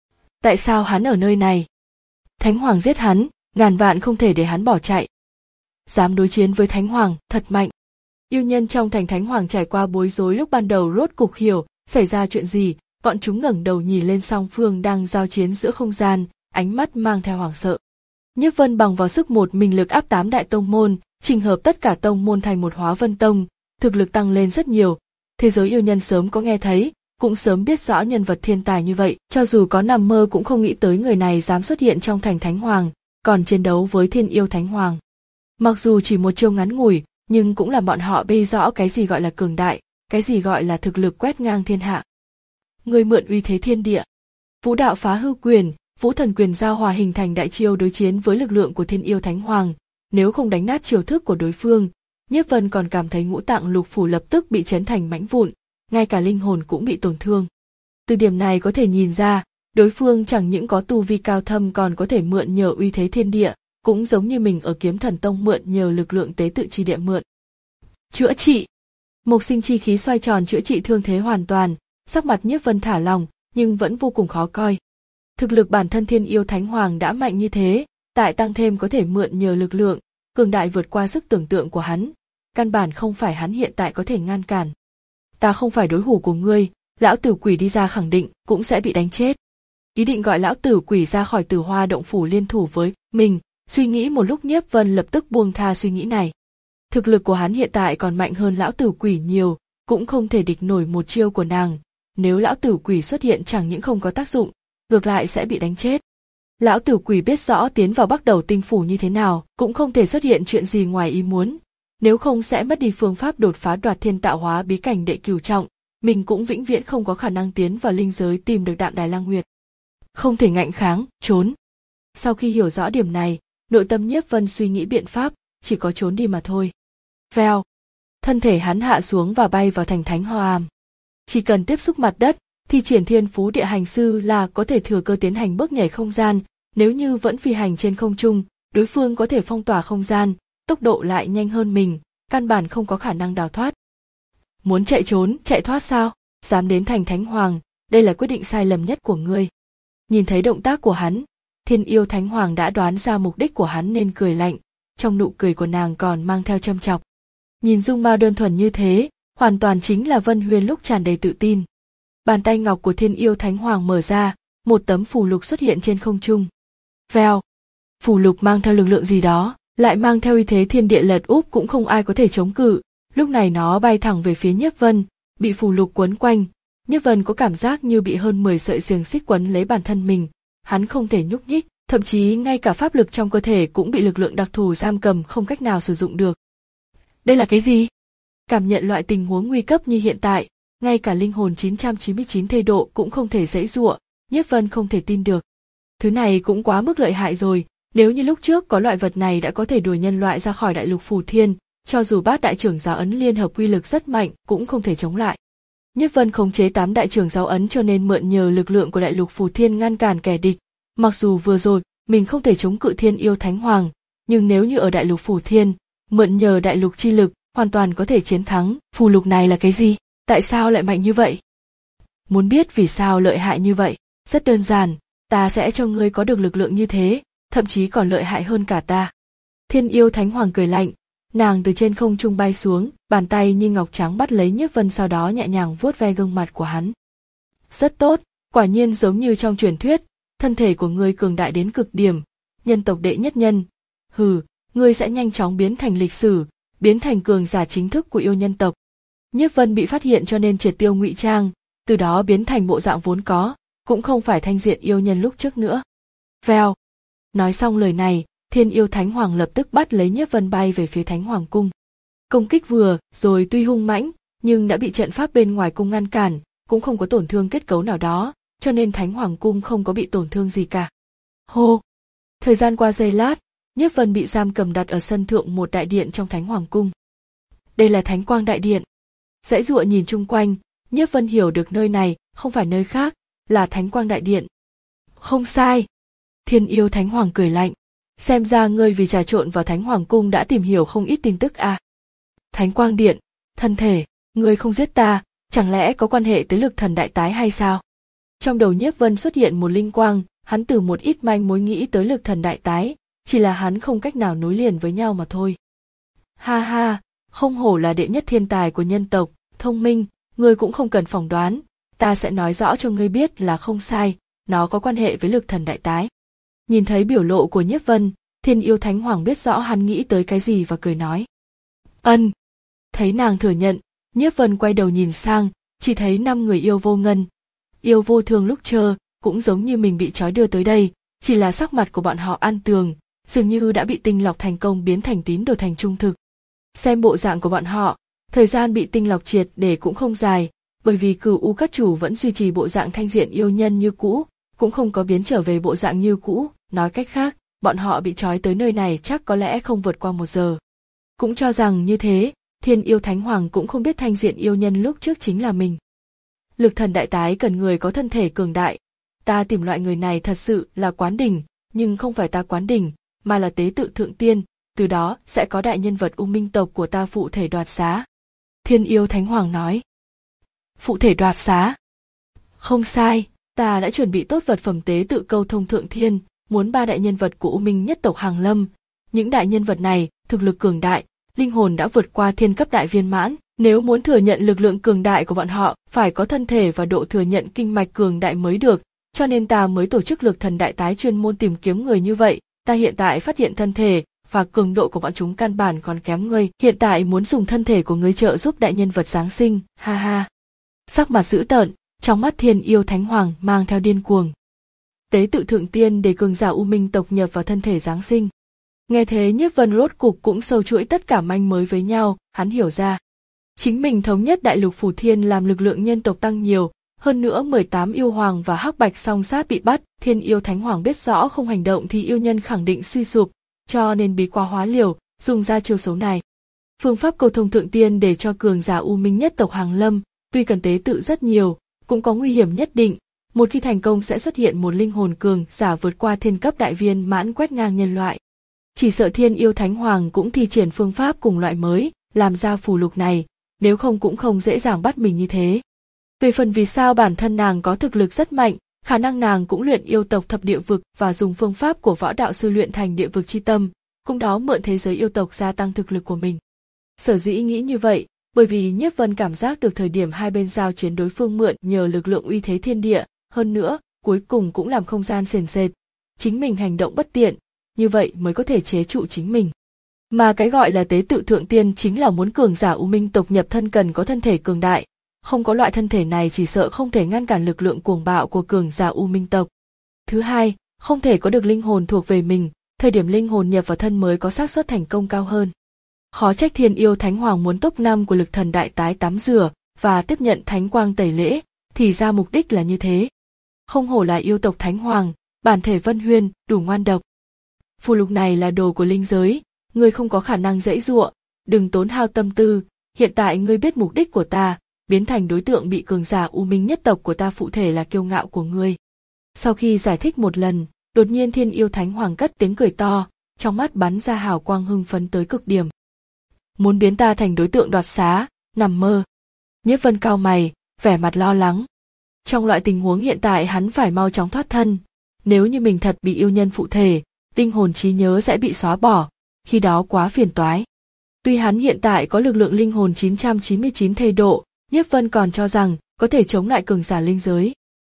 Tại sao hắn ở nơi này? Thánh Hoàng giết hắn, ngàn vạn không thể để hắn bỏ chạy. Dám đối chiến với Thánh Hoàng, thật mạnh. Yêu nhân trong thành Thánh Hoàng trải qua bối rối lúc ban đầu rốt cục hiểu xảy ra chuyện gì, bọn chúng ngẩng đầu nhìn lên song phương đang giao chiến giữa không gian, ánh mắt mang theo hoảng sợ. Nhiếp Vân bằng vào sức một mình lực áp tám đại tông môn, chỉnh hợp tất cả tông môn thành một Hóa Vân Tông, thực lực tăng lên rất nhiều. Thế giới yêu nhân sớm có nghe thấy, cũng sớm biết rõ nhân vật thiên tài như vậy, cho dù có nằm mơ cũng không nghĩ tới người này dám xuất hiện trong thành Thánh Hoàng, còn chiến đấu với Thiên Yêu Thánh Hoàng. Mặc dù chỉ một chiêu ngắn ngủi, nhưng cũng là bọn họ biết rõ cái gì gọi là cường đại, cái gì gọi là thực lực quét ngang thiên hạ. Người mượn uy thế thiên địa. Vũ đạo phá hư quyền, vũ thần quyền giao hòa hình thành đại chiêu đối chiến với lực lượng của Thiên Yêu Thánh Hoàng, nếu không đánh nát chiêu thức của đối phương, Nhiếp Vân còn cảm thấy ngũ tạng lục phủ lập tức bị chấn thành mảnh vụn, ngay cả linh hồn cũng bị tổn thương. Từ điểm này có thể nhìn ra, đối phương chẳng những có tu vi cao thâm còn có thể mượn nhờ uy thế thiên địa, cũng giống như mình ở Kiếm Thần Tông mượn nhờ lực lượng tế tự chi địa mượn. Chữa trị. Mộc sinh chi khí xoay tròn chữa trị thương thế hoàn toàn, sắc mặt Nhiếp Vân thả lòng, nhưng vẫn vô cùng khó coi. Thực lực bản thân Thiên Yêu Thánh Hoàng đã mạnh như thế, tại tăng thêm có thể mượn nhờ lực lượng, cường đại vượt qua sức tưởng tượng của hắn, căn bản không phải hắn hiện tại có thể ngăn cản. Ta không phải đối thủ của ngươi, lão tử quỷ đi ra khẳng định cũng sẽ bị đánh chết. Ý định gọi lão tử quỷ ra khỏi Tử Hoa động phủ liên thủ với mình, suy nghĩ một lúc Nhiếp Vân lập tức buông tha suy nghĩ này. Thực lực của hắn hiện tại còn mạnh hơn lão tử quỷ nhiều, cũng không thể địch nổi một chiêu của nàng, nếu lão tử quỷ xuất hiện chẳng những không có tác dụng, ngược lại sẽ bị đánh chết. Lão tử quỷ biết rõ tiến vào Bắc Đầu Tinh phủ như thế nào, cũng không thể xuất hiện chuyện gì ngoài ý muốn, nếu không sẽ mất đi phương pháp đột phá Đoạt Thiên Tạo Hóa bí cảnh đệ cửu trọng, mình cũng vĩnh viễn không có khả năng tiến vào linh giới tìm được Đạm Đài Lang Huyệt. Không thể ngạnh kháng, trốn. Sau khi hiểu rõ điểm này, nội tâm Nhiếp Vân suy nghĩ biện pháp, chỉ có trốn đi mà thôi. Vèo, thân thể hắn hạ xuống và bay vào thành Thánh Hoàng. Chỉ cần tiếp xúc mặt đất, thì triển Thiên Phú Địa Hành Sư là có thể thừa cơ tiến hành bước nhảy không gian, nếu như vẫn phi hành trên không trung, đối phương có thể phong tỏa không gian, tốc độ lại nhanh hơn mình, căn bản không có khả năng đào thoát. Muốn chạy trốn, chạy thoát sao? Dám đến thành Thánh Hoàng, đây là quyết định sai lầm nhất của ngươi. Nhìn thấy động tác của hắn, Thiên Yêu Thánh Hoàng đã đoán ra mục đích của hắn nên cười lạnh, trong nụ cười của nàng còn mang theo châm chọc. Nhìn dung mạo đơn thuần như thế, hoàn toàn chính là Vân Huyên lúc tràn đầy tự tin. Bàn tay ngọc của Thiên Yêu Thánh Hoàng mở ra, một tấm phù lục xuất hiện trên không trung. Vèo, phù lục mang theo lực lượng gì đó, lại mang theo uy thế thiên địa lật úp cũng không ai có thể chống cự. Lúc này nó bay thẳng về phía Nhiếp Vân, bị phù lục quấn quanh. Nhiếp Vân có cảm giác như bị hơn mười sợi xiềng xích quấn lấy bản thân mình, hắn không thể nhúc nhích, thậm chí ngay cả pháp lực trong cơ thể cũng bị lực lượng đặc thù giam cầm không cách nào sử dụng được. Đây là cái gì? Cảm nhận loại tình huống nguy cấp như hiện tại, ngay cả linh hồn chín trăm chín mươi chín thê độ cũng không thể giãy giụa, Nhiếp Vân không thể tin được. Thứ này cũng quá mức lợi hại rồi, nếu như lúc trước có loại vật này đã có thể đuổi nhân loại ra khỏi đại lục Phù Thiên, cho dù Bát Đại Trưởng Giáo Ấn liên hợp quy lực rất mạnh cũng không thể chống lại. Nhiếp Vân khống chế tám đại trưởng giáo ấn cho nên mượn nhờ lực lượng của đại lục Phù Thiên ngăn cản kẻ địch. Mặc dù vừa rồi mình không thể chống cự Thiên Yêu Thánh Hoàng, nhưng nếu như ở đại lục Phù Thiên, mượn nhờ đại lục chi lực, hoàn toàn có thể chiến thắng. Phù lục này là cái gì? Tại sao lại mạnh như vậy? Muốn biết vì sao lợi hại như vậy? Rất đơn giản, ta sẽ cho ngươi có được lực lượng như thế, thậm chí còn lợi hại hơn cả ta. Thiên Yêu Thánh Hoàng cười lạnh, nàng từ trên không trung bay xuống, bàn tay như ngọc trắng bắt lấy Nhiếp Vân, sau đó nhẹ nhàng vuốt ve gương mặt của hắn. Rất tốt, quả nhiên giống như trong truyền thuyết, thân thể của ngươi cường đại đến cực điểm, nhân tộc đệ nhất nhân. Hừ, ngươi sẽ nhanh chóng biến thành lịch sử, biến thành cường giả chính thức của yêu nhân tộc. Nhiếp Vân bị phát hiện cho nên triệt tiêu ngụy trang, từ đó biến thành bộ dạng vốn có, cũng không phải thanh diện yêu nhân lúc trước nữa. Vèo. Nói xong lời này, Thiên Yêu Thánh Hoàng lập tức bắt lấy Nhiếp Vân bay về phía Thánh Hoàng cung. Công kích vừa rồi tuy hung mãnh, nhưng đã bị trận pháp bên ngoài cung ngăn cản, cũng không có tổn thương kết cấu nào đó, cho nên Thánh Hoàng cung không có bị tổn thương gì cả. Hô! Thời gian qua giây lát, Nhiếp Vân bị giam cầm đặt ở sân thượng một đại điện trong Thánh Hoàng cung. Đây là Thánh Quang đại điện. Dãy dụa nhìn chung quanh, Nhiếp Vân hiểu được nơi này không phải nơi khác, là Thánh Quang đại điện. Không sai. Thiên Yêu Thánh Hoàng cười lạnh. Xem ra ngươi vì trà trộn vào Thánh Hoàng cung đã tìm hiểu không ít tin tức à. Thánh Quang điện, thân thể, ngươi không giết ta, chẳng lẽ có quan hệ tới lực thần đại tái hay sao? Trong đầu Nhiếp Vân xuất hiện một linh quang, hắn từ một ít manh mối nghĩ tới lực thần đại tái, chỉ là hắn không cách nào nối liền với nhau mà thôi. Ha ha, không hổ là đệ nhất thiên tài của nhân tộc, thông minh, ngươi cũng không cần phỏng đoán, ta sẽ nói rõ cho ngươi biết là không sai, nó có quan hệ với lực thần đại tái. Nhìn thấy biểu lộ của Nhiếp Vân, Thiên Yêu Thánh Hoàng biết rõ hắn nghĩ tới cái gì và cười nói. Ân. Thấy nàng thừa nhận, Nhiếp Vân quay đầu nhìn sang, chỉ thấy năm người yêu vô ngân. Yêu vô thường lúc chờ, cũng giống như mình bị trói đưa tới đây, chỉ là sắc mặt của bọn họ an tường, dường như đã bị tinh lọc thành công biến thành tín đồ thành trung thực. Xem bộ dạng của bọn họ, thời gian bị tinh lọc triệt để cũng không dài, bởi vì Cửu U các chủ vẫn duy trì bộ dạng thanh diện yêu nhân như cũ, cũng không có biến trở về bộ dạng như cũ, nói cách khác, bọn họ bị trói tới nơi này chắc có lẽ không vượt qua một giờ. Cũng cho rằng như thế, Thiên Yêu Thánh Hoàng cũng không biết thanh diện yêu nhân lúc trước chính là mình. Lực thần đại tái cần người có thân thể cường đại, ta tìm loại người này thật sự là Quán Đỉnh, nhưng không phải ta Quán Đỉnh, mà là tế tự thượng tiên, từ đó sẽ có đại nhân vật U Minh tộc của ta phụ thể đoạt xá. Thiên Yêu Thánh Hoàng nói. Phụ thể đoạt xá? Không sai, ta đã chuẩn bị tốt vật phẩm tế tự câu thông thượng thiên, muốn ba đại nhân vật của U Minh nhất tộc hàng lâm. Những đại nhân vật này, thực lực cường đại, linh hồn đã vượt qua thiên cấp đại viên mãn, nếu muốn thừa nhận lực lượng cường đại của bọn họ, phải có thân thể và độ thừa nhận kinh mạch cường đại mới được, cho nên ta mới tổ chức lực thần đại tái chuyên môn tìm kiếm người như vậy. Ta hiện tại phát hiện thân thể và cường độ của bọn chúng căn bản còn kém ngươi, hiện tại muốn dùng thân thể của ngươi trợ giúp đại nhân vật giáng sinh, ha ha. Sắc mặt dữ tợn, trong mắt Thiên Yêu Thánh Hoàng mang theo điên cuồng. Tế tự thượng tiên để cường giả U Minh tộc nhập vào thân thể giáng sinh. Nghe thế Nhiếp Vân rốt cục cũng sâu chuỗi tất cả manh mới với nhau, hắn hiểu ra. Chính mình thống nhất đại lục Phủ Thiên làm lực lượng nhân tộc tăng nhiều, hơn nữa mười tám yêu hoàng và hắc bạch song sát bị bắt, Thiên Yêu Thánh Hoàng biết rõ không hành động thì yêu nhân khẳng định suy sụp, cho nên bí quá hóa liều, dùng ra chiêu số này. Phương pháp cầu thông thượng tiên để cho cường giả U Minh nhất tộc hàng lâm, tuy cần tế tự rất nhiều, cũng có nguy hiểm nhất định, một khi thành công sẽ xuất hiện một linh hồn cường giả vượt qua thiên cấp đại viên mãn quét ngang nhân loại. Chỉ sợ Thiên Yêu Thánh Hoàng cũng thi triển phương pháp cùng loại mới, làm ra phù lục này, nếu không cũng không dễ dàng bắt mình như thế. Về phần vì sao bản thân nàng có thực lực rất mạnh, khả năng nàng cũng luyện yêu tộc thập địa vực và dùng phương pháp của võ đạo sư luyện thành địa vực chi tâm, cũng đó mượn thế giới yêu tộc gia tăng thực lực của mình. Sở dĩ nghĩ như vậy, bởi vì Nhiếp Vân cảm giác được thời điểm hai bên giao chiến đối phương mượn nhờ lực lượng uy thế thiên địa, hơn nữa, cuối cùng cũng làm không gian sền sệt. Chính mình hành động bất tiện, như vậy mới có thể chế trụ chính mình. Mà cái gọi là tế tự thượng tiên chính là muốn cường giả U Minh tộc nhập thân cần có thân thể cường đại, không có loại thân thể này chỉ sợ không thể ngăn cản lực lượng cuồng bạo của cường giả U Minh tộc. Thứ hai, không thể có được linh hồn thuộc về mình, thời điểm linh hồn nhập vào thân mới có xác suất thành công cao hơn. Khó trách Thiên Yêu Thánh Hoàng muốn top năm của lực thần đại tái tắm rửa và tiếp nhận thánh quang tẩy lễ, thì ra mục đích là như thế. Không hổ là yêu tộc Thánh Hoàng, bản thể Vân Huyên, đủ ngoan độc. Phù lục này là đồ của linh giới, ngươi không có khả năng dãy dụa, đừng tốn hao tâm tư, hiện tại ngươi biết mục đích của ta, biến thành đối tượng bị cường giả U Minh nhất tộc của ta phụ thể là kiêu ngạo của ngươi. Sau khi giải thích một lần, đột nhiên Thiên Yêu Thánh Hoàng cất tiếng cười to, trong mắt bắn ra hào quang hưng phấn tới cực điểm. Muốn biến ta thành đối tượng đoạt xá, nằm mơ. Nhiếp Vân cau mày, vẻ mặt lo lắng. Trong loại tình huống hiện tại hắn phải mau chóng thoát thân, nếu như mình thật bị yêu nhân phụ thể, linh hồn trí nhớ sẽ bị xóa bỏ, khi đó quá phiền toái. Tuy hắn hiện tại có lực lượng linh hồn chín trăm chín mươi chín thê độ, Nhiếp Vân còn cho rằng có thể chống lại cường giả linh giới.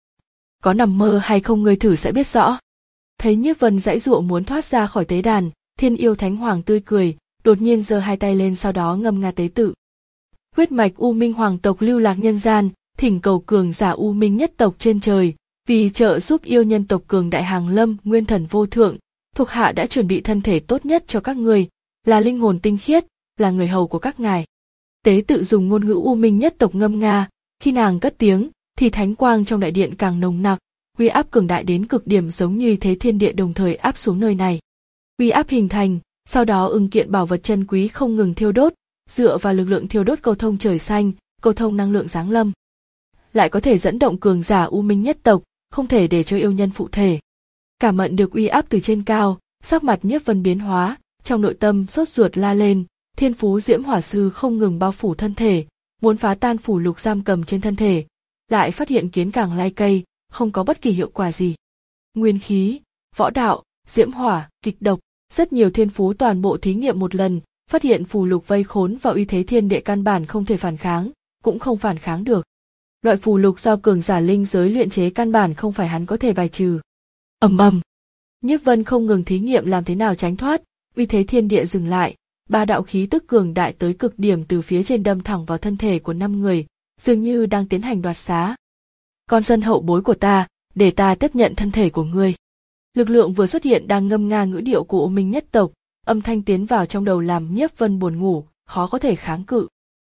Có nằm mơ hay không ngươi thử sẽ biết rõ. Thấy Nhiếp Vân giãy giụa muốn thoát ra khỏi tế đàn, Thiên Yêu Thánh Hoàng tươi cười, đột nhiên giơ hai tay lên sau đó ngâm nga tế tự. Huyết mạch U Minh hoàng tộc lưu lạc nhân gian, thỉnh cầu cường giả U Minh nhất tộc trên trời, Vì trợ giúp yêu nhân tộc cường đại Hàng Lâm, nguyên thần vô thượng, thuộc hạ đã chuẩn bị thân thể tốt nhất cho các người, là linh hồn tinh khiết, là người hầu của các ngài. Tế tự dùng ngôn ngữ U Minh nhất tộc ngâm nga, khi nàng cất tiếng, thì thánh quang trong đại điện càng nồng nặc, uy áp cường đại đến cực điểm, giống như thế thiên địa đồng thời áp xuống nơi này. Uy áp hình thành, sau đó ưng kiện bảo vật chân quý không ngừng thiêu đốt, dựa vào lực lượng thiêu đốt cầu thông trời xanh, cầu thông năng lượng giáng lâm. Lại có thể dẫn động cường giả U Minh nhất tộc, không thể để cho yêu nhân phụ thể. Cảm nhận được uy áp từ trên cao, sắc mặt Nhiếp Vân biến hóa, trong nội tâm sốt ruột la lên, thiên phú diễm hỏa sư không ngừng bao phủ thân thể, muốn phá tan phủ lục giam cầm trên thân thể, lại phát hiện kiến càng lai cây, không có bất kỳ hiệu quả gì. Nguyên khí, võ đạo, diễm hỏa, kịch độc, rất nhiều thiên phú toàn bộ thí nghiệm một lần, phát hiện phù lục vây khốn và uy thế thiên địa căn bản không thể phản kháng, cũng không phản kháng được. Loại phù lục do cường giả linh giới luyện chế căn bản không phải hắn có thể bài trừ. Ầm ầm. Nhiếp Vân không ngừng thí nghiệm làm thế nào tránh thoát, uy thế thiên địa dừng lại, ba đạo khí tức cường đại tới cực điểm từ phía trên đâm thẳng vào thân thể của năm người, dường như đang tiến hành đoạt xá. Con dân hậu bối của ta, để ta tiếp nhận thân thể của ngươi. Lực lượng vừa xuất hiện đang ngâm nga ngữ điệu của U Minh nhất tộc, âm thanh tiến vào trong đầu làm Nhiếp Vân buồn ngủ, khó có thể kháng cự.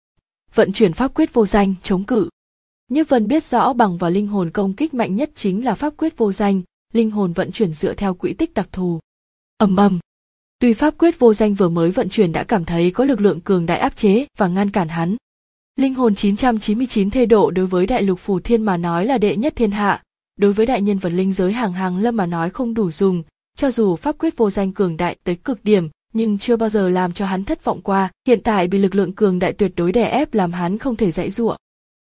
Vận chuyển pháp quyết vô danh chống cự. Nhiếp Vân biết rõ bằng vào linh hồn công kích mạnh nhất chính là pháp quyết vô danh, linh hồn vận chuyển dựa theo quỹ tích đặc thù. Ầm ầm. Tuy pháp quyết vô danh vừa mới vận chuyển đã cảm thấy có lực lượng cường đại áp chế và ngăn cản hắn. Linh hồn chín trăm chín mươi chín thê độ đối với đại lục phù thiên mà nói là đệ nhất thiên hạ, đối với đại nhân vật linh giới Hàng Hàng Lâm mà nói không đủ dùng, cho dù pháp quyết vô danh cường đại tới cực điểm, nhưng chưa bao giờ làm cho hắn thất vọng qua, hiện tại bị lực lượng cường đại tuyệt đối đè ép làm hắn không thể giãy giụa.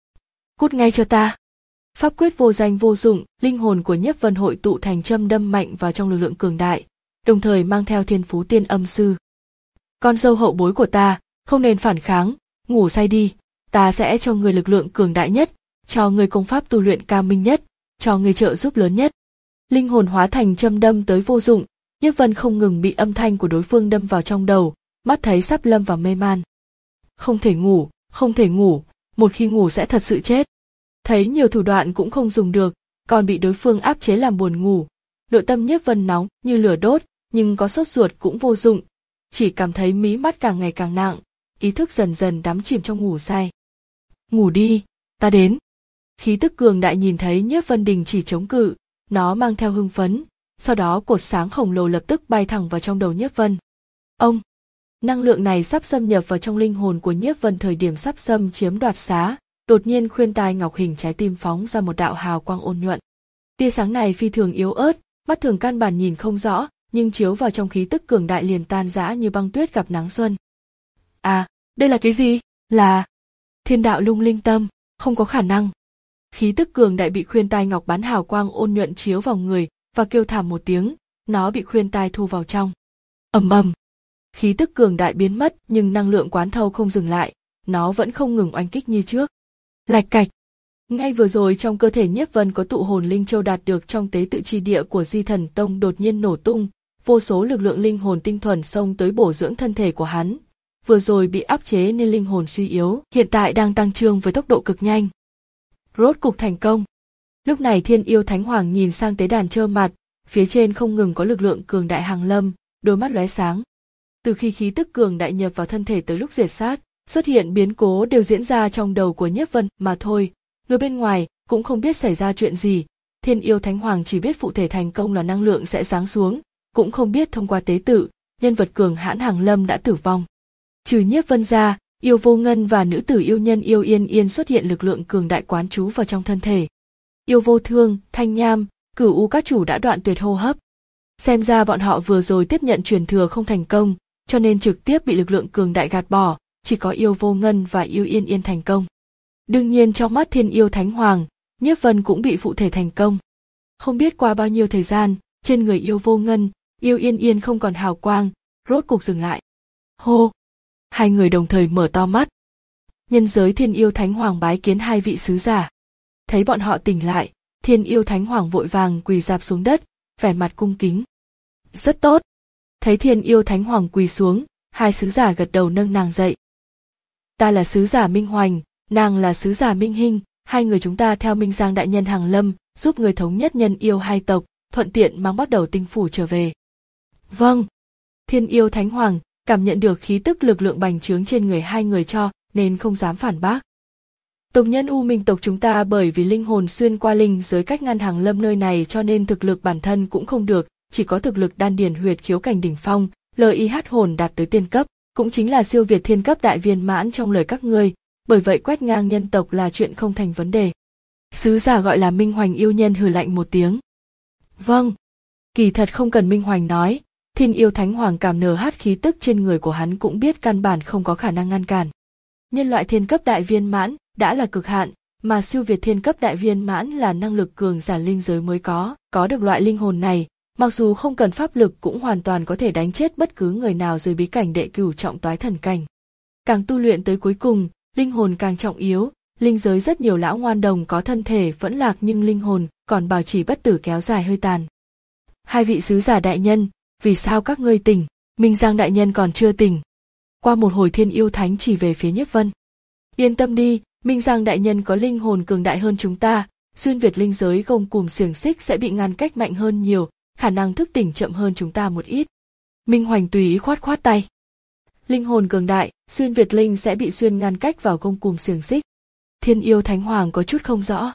Cút ngay cho ta. Pháp quyết vô danh vô dụng, linh hồn của Nhiếp Vân hội tụ thành châm đâm mạnh vào trong lực lượng cường đại, đồng thời mang theo thiên phú tiên âm sư. Con dâu hậu bối của ta, không nên phản kháng, ngủ say đi, ta sẽ cho người lực lượng cường đại nhất, cho người công pháp tu luyện cao minh nhất, cho người trợ giúp lớn nhất. Linh hồn hóa thành châm đâm tới vô dụng, Nhiếp Vân không ngừng bị âm thanh của đối phương đâm vào trong đầu, mắt thấy sắp lâm vào mê man. Không thể ngủ, không thể ngủ, một khi ngủ sẽ thật sự chết. Thấy nhiều thủ đoạn cũng không dùng được, còn bị đối phương áp chế làm buồn ngủ. Nội tâm Nhiếp Vân nóng như lửa đốt, nhưng có sốt ruột cũng vô dụng, chỉ cảm thấy mí mắt càng ngày càng nặng, ý thức dần dần đắm chìm trong ngủ say. Ngủ đi, ta đến. Khí tức cường đại nhìn thấy Nhiếp Vân đình chỉ chống cự, nó mang theo hưng phấn, sau đó cột sáng khổng lồ lập tức bay thẳng vào trong đầu Nhiếp Vân. Ông, năng lượng này sắp xâm nhập vào trong linh hồn của Nhiếp Vân, thời điểm sắp xâm chiếm đoạt xá, đột nhiên khuyên tai ngọc hình trái tim phóng ra một đạo hào quang ôn nhuận. Tia sáng này phi thường yếu ớt, mắt thường căn bản nhìn không rõ, nhưng chiếu vào trong khí tức cường đại liền tan rã như băng tuyết gặp nắng xuân. À, đây là cái gì? Là thiên đạo lung linh tâm, không có khả năng. Khí tức cường đại bị khuyên tai ngọc bắn hào quang ôn nhuận chiếu vào người và kêu thảm một tiếng, nó bị khuyên tai thu vào trong. Ầm ầm. Khí tức cường đại biến mất, nhưng năng lượng quán thâu không dừng lại, nó vẫn không ngừng oanh kích như trước. Lạch cạch. Ngay vừa rồi trong cơ thể Nhiếp Vân có tụ hồn linh châu đạt được trong tế tự chi địa của Di Thần Tông đột nhiên nổ tung, vô số lực lượng linh hồn tinh thuần xông tới bổ dưỡng thân thể của hắn. Vừa rồi bị áp chế nên linh hồn suy yếu, hiện tại đang tăng trưởng với tốc độ cực nhanh. Rốt cục thành công. Lúc này Thiên Yêu Thánh Hoàng nhìn sang tế đàn trơ mặt, phía trên không ngừng có lực lượng cường đại hàng lâm, đôi mắt lóe sáng. Từ khi khí tức cường đại nhập vào thân thể tới lúc diệt sát, xuất hiện biến cố đều diễn ra trong đầu của Nhiếp Vân mà thôi. Người bên ngoài cũng không biết xảy ra chuyện gì, Thiên Yêu Thánh Hoàng chỉ biết phụ thể thành công là năng lượng sẽ giáng xuống, cũng không biết thông qua tế tự, nhân vật cường hãn hàng lâm đã tử vong. Trừ Nhiếp Vân ra, Yêu Vô Ngân và nữ tử yêu nhân Yêu Yên Yên xuất hiện lực lượng cường đại quán trú vào trong thân thể. Yêu Vô Thương, Thanh Nham, Cửu U các chủ đã đoạn tuyệt hô hấp. Xem ra bọn họ vừa rồi tiếp nhận truyền thừa không thành công, cho nên trực tiếp bị lực lượng cường đại gạt bỏ, chỉ có Yêu Vô Ngân và Yêu Yên Yên thành công. Đương nhiên trong mắt Thiên Yêu Thánh Hoàng, Nhiếp Vân cũng bị phụ thể thành công. Không biết qua bao nhiêu thời gian, trên người Yêu Vô Ngân, Yêu Yên Yên không còn hào quang, rốt cục dừng lại. Hô! Hai người đồng thời mở to mắt. Nhân giới Thiên Yêu Thánh Hoàng bái kiến hai vị sứ giả. Thấy bọn họ tỉnh lại, Thiên Yêu Thánh Hoàng vội vàng quỳ rạp xuống đất, vẻ mặt cung kính. Rất tốt. Thấy Thiên Yêu Thánh Hoàng quỳ xuống, hai sứ giả gật đầu nâng nàng dậy. Ta là sứ giả Minh Hoành, nàng là sứ giả Minh Hinh, hai người chúng ta theo Minh Giang đại nhân hàng lâm, giúp người thống nhất nhân yêu hai tộc, thuận tiện mang bắt đầu tinh phủ trở về. Vâng. Thiên yêu Thánh Hoàng cảm nhận được khí tức lực lượng bành trướng trên người hai người cho, nên không dám phản bác. Tộc nhân U Minh tộc chúng ta bởi vì linh hồn xuyên qua linh giới cách ngăn hàng lâm nơi này cho nên thực lực bản thân cũng không được, chỉ có thực lực đan điền huyệt khiếu cảnh đỉnh phong, L I H hồn đạt tới tiên cấp, cũng chính là siêu việt thiên cấp đại viên mãn trong lời các ngươi, bởi vậy quét ngang nhân tộc là chuyện không thành vấn đề. Sứ giả gọi là Minh Hoành yêu nhân hừ lạnh một tiếng. Vâng. Kỳ thật không cần Minh Hoành nói, Thiên yêu Thánh Hoàng cảm nờ hát khí tức trên người của hắn cũng biết căn bản không có khả năng ngăn cản. Nhân loại thiên cấp đại viên mãn đã là cực hạn, mà siêu việt thiên cấp đại viên mãn là năng lực cường giả linh giới mới có, có được loại linh hồn này, mặc dù không cần pháp lực cũng hoàn toàn có thể đánh chết bất cứ người nào dưới bí cảnh đệ cửu trọng toái thần cảnh. Càng tu luyện tới cuối cùng, linh hồn càng trọng yếu, linh giới rất nhiều lão ngoan đồng có thân thể vẫn lạc nhưng linh hồn còn bảo trì bất tử kéo dài hơi tàn. Hai vị sứ giả đại nhân, vì sao các ngươi tỉnh, Minh Giang đại nhân còn chưa tỉnh. Qua một hồi Thiên yêu Thánh chỉ về phía Nhiếp Vân. Yên tâm đi, Minh Giang đại nhân có linh hồn cường đại hơn chúng ta, xuyên việt linh giới gông cùm xiềng xích sẽ bị ngăn cách mạnh hơn nhiều, khả năng thức tỉnh chậm hơn chúng ta một ít. Minh Hoành tùy ý khoát khoát tay. Linh hồn cường đại, xuyên việt linh sẽ bị xuyên ngăn cách vào gông cùm xiềng xích. Thiên yêu Thánh Hoàng có chút không rõ.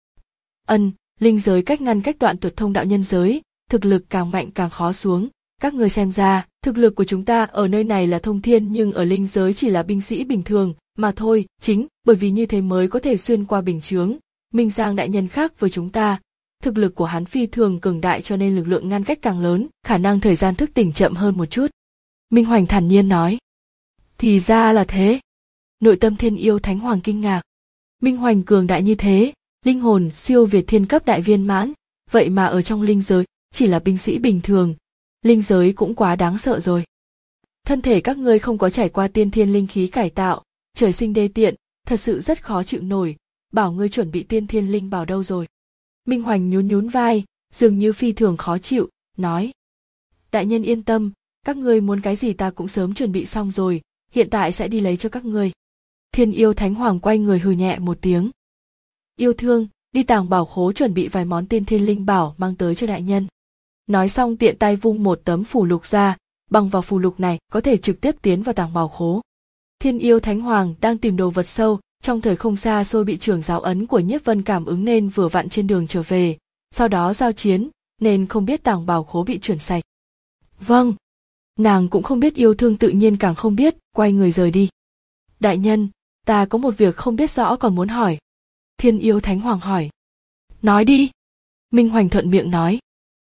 Ân, linh giới cách ngăn cách đoạn tuyệt thông đạo nhân giới, thực lực càng mạnh càng khó xuống. Các người xem ra, thực lực của chúng ta ở nơi này là thông thiên nhưng ở linh giới chỉ là binh sĩ bình thường, mà thôi, chính bởi vì như thế mới có thể xuyên qua bình chướng. Minh Giang đại nhân khác với chúng ta, thực lực của hắn phi thường cường đại cho nên lực lượng ngăn cách càng lớn, khả năng thời gian thức tỉnh chậm hơn một chút. Minh Hoành thản nhiên nói. Thì ra là thế. Nội tâm Thiên yêu Thánh Hoàng kinh ngạc. Minh Hoành cường đại như thế, linh hồn siêu việt thiên cấp đại viên mãn, vậy mà ở trong linh giới chỉ là binh sĩ bình thường. Linh giới cũng quá đáng sợ rồi. Thân thể các ngươi không có trải qua tiên thiên linh khí cải tạo, trời sinh đê tiện, thật sự rất khó chịu nổi, bảo ngươi chuẩn bị tiên thiên linh bảo đâu rồi. Minh Hoành nhún nhún vai, dường như phi thường khó chịu, nói. Đại nhân yên tâm, các ngươi muốn cái gì ta cũng sớm chuẩn bị xong rồi, hiện tại sẽ đi lấy cho các ngươi. Thiên yêu Thánh Hoàng quay người hừ nhẹ một tiếng. Yêu thương, đi tàng bảo khố chuẩn bị vài món tiên thiên linh bảo mang tới cho đại nhân. Nói xong tiện tay vung một tấm phù lục ra, bằng vào phù lục này có thể trực tiếp tiến vào tàng bảo khố. Thiên yêu Thánh Hoàng đang tìm đồ vật sâu, trong thời không xa xôi bị trưởng giáo ấn của Nhiếp Vân cảm ứng nên vừa vặn trên đường trở về, sau đó giao chiến, nên không biết tàng bảo khố bị chuyển sạch. Vâng, nàng cũng không biết yêu thương tự nhiên càng không biết, quay người rời đi. Đại nhân, ta có một việc không biết rõ còn muốn hỏi. Thiên yêu Thánh Hoàng hỏi. Nói đi. Minh Hoành thuận miệng nói.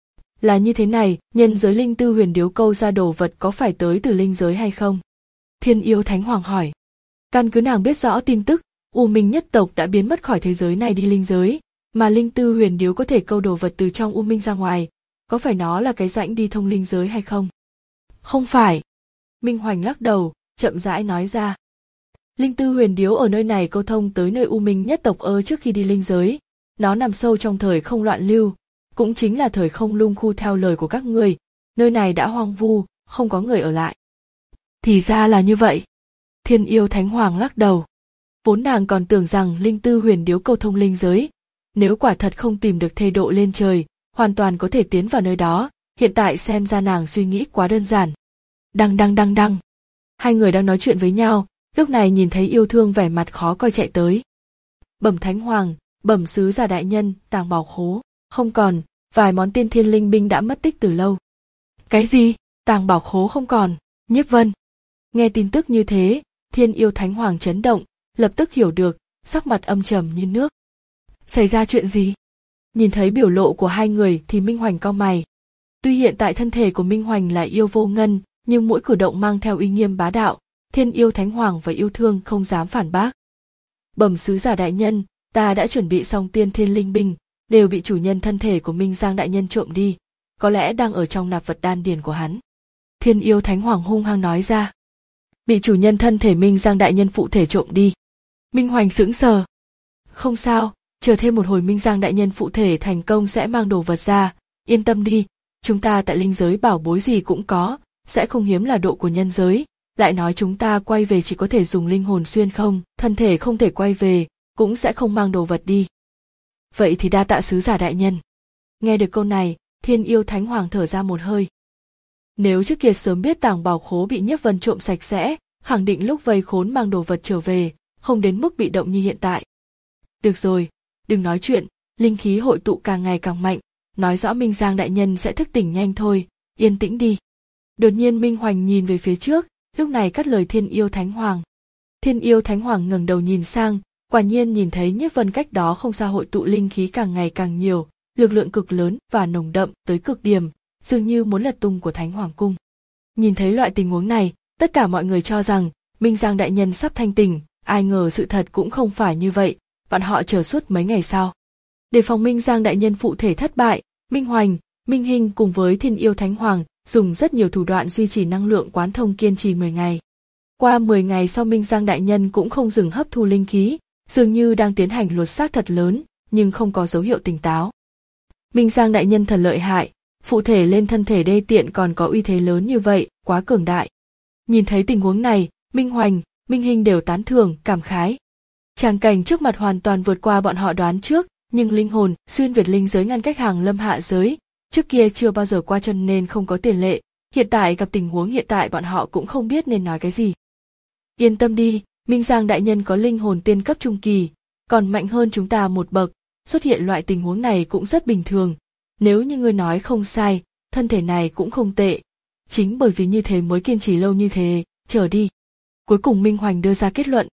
Là như thế này, nhân giới linh tư huyền điếu câu ra đồ vật có phải tới từ linh giới hay không? Thiên yêu Thánh Hoàng hỏi. Căn cứ nàng biết rõ tin tức, U Minh nhất tộc đã biến mất khỏi thế giới này đi linh giới, mà linh tư huyền điếu có thể câu đồ vật từ trong U Minh ra ngoài, có phải nó là cái rãnh đi thông linh giới hay không? Không phải. Minh Hoành lắc đầu, chậm rãi nói ra. Linh tư huyền điếu ở nơi này câu thông tới nơi U Minh nhất tộc ơ trước khi đi linh giới, nó nằm sâu trong thời không loạn lưu, cũng chính là thời không lung khu theo lời của các người, nơi này đã hoang vu, không có người ở lại. Thì ra là như vậy. Thiên yêu Thánh Hoàng lắc đầu. Vốn nàng còn tưởng rằng linh tư huyền điếu câu thông linh giới, nếu quả thật không tìm được thê độ lên trời, hoàn toàn có thể tiến vào nơi đó, hiện tại xem ra nàng suy nghĩ quá đơn giản. Đăng đăng đăng đăng. Hai người đang nói chuyện với nhau, lúc này nhìn thấy yêu thương vẻ mặt khó coi chạy tới. Bẩm Thánh Hoàng, bẩm sứ giả đại nhân, tàng bảo khố, không còn, vài món tiên thiên linh binh đã mất tích từ lâu. Cái gì? Tàng bảo khố không còn? Nhiếp Vân. Nghe tin tức như thế, Thiên yêu Thánh Hoàng chấn động, lập tức hiểu được, sắc mặt âm trầm như nước. Xảy ra chuyện gì? Nhìn thấy biểu lộ của hai người thì Minh Hoành cau mày. Tuy hiện tại thân thể của Minh Hoành là yêu vô ngân, nhưng mỗi cử động mang theo uy nghiêm bá đạo, Thiên yêu Thánh Hoàng và yêu thương không dám phản bác. Bẩm sứ giả đại nhân, ta đã chuẩn bị xong tiên thiên linh binh, đều bị chủ nhân thân thể của Minh Giang đại nhân trộm đi, có lẽ đang ở trong nạp vật đan điền của hắn. Thiên yêu Thánh Hoàng hung hăng nói ra. Bị chủ nhân thân thể Minh Giang đại nhân phụ thể trộm đi. Minh Hoành sững sờ. Không sao, chờ thêm một hồi Minh Giang đại nhân phụ thể thành công sẽ mang đồ vật ra, yên tâm đi, chúng ta tại linh giới bảo bối gì cũng có, sẽ không hiếm là độ của nhân giới, lại nói chúng ta quay về chỉ có thể dùng linh hồn xuyên không, thân thể không thể quay về, cũng sẽ không mang đồ vật đi. vậy thì đa tạ sứ giả đại nhân. Nghe được câu này, Thiên Yêu Thánh Hoàng thở ra một hơi. Nếu trước kia sớm biết tàng bảo khố bị Nhiếp Vân trộm sạch sẽ, khẳng định lúc vây khốn mang đồ vật trở về, không đến mức bị động như hiện tại. Được rồi, đừng nói chuyện, linh khí hội tụ càng ngày càng mạnh, nói rõ Minh Giang đại nhân sẽ thức tỉnh nhanh thôi, yên tĩnh đi. Đột nhiên Minh Hoành nhìn về phía trước, lúc này cắt lời Thiên Yêu Thánh Hoàng. Thiên Yêu Thánh Hoàng ngẩng đầu nhìn sang, quả nhiên nhìn thấy Nhiếp Vân cách đó không xa hội tụ linh khí càng ngày càng nhiều, lực lượng cực lớn và nồng đậm tới cực điểm, dường như muốn lật tung của Thánh Hoàng cung. Nhìn thấy loại tình huống này, tất cả mọi người cho rằng Minh Giang đại nhân sắp thanh tỉnh, ai ngờ sự thật cũng không phải như vậy, bọn họ chờ suốt mấy ngày sau. Để phòng Minh Giang đại nhân phụ thể thất bại, Minh Hoành, Minh Hinh cùng với Thiên Yêu Thánh Hoàng dùng rất nhiều thủ đoạn duy trì năng lượng quán thông kiên trì mười ngày. Qua mười ngày sau Minh Giang đại nhân cũng không dừng hấp thu linh khí, dường như đang tiến hành lột xác thật lớn, nhưng không có dấu hiệu tỉnh táo. Minh Giang đại nhân thật lợi hại, phụ thể lên thân thể đê tiện còn có uy thế lớn như vậy, quá cường đại. Nhìn thấy tình huống này, Minh Hoành, Minh Hinh đều tán thưởng, cảm khái. Tràng cảnh trước mặt hoàn toàn vượt qua bọn họ đoán trước, nhưng linh hồn xuyên việt linh giới ngăn cách hàng lâm hạ giới, trước kia chưa bao giờ qua chân nên không có tiền lệ, hiện tại gặp tình huống hiện tại bọn họ cũng không biết nên nói cái gì. Yên tâm đi, Minh Giang đại nhân có linh hồn tiên cấp trung kỳ, còn mạnh hơn chúng ta một bậc, xuất hiện loại tình huống này cũng rất bình thường. Nếu như ngươi nói không sai, thân thể này cũng không tệ. Chính bởi vì như thế mới kiên trì lâu như thế, chờ đi. Cuối cùng Minh Hoành đưa ra kết luận.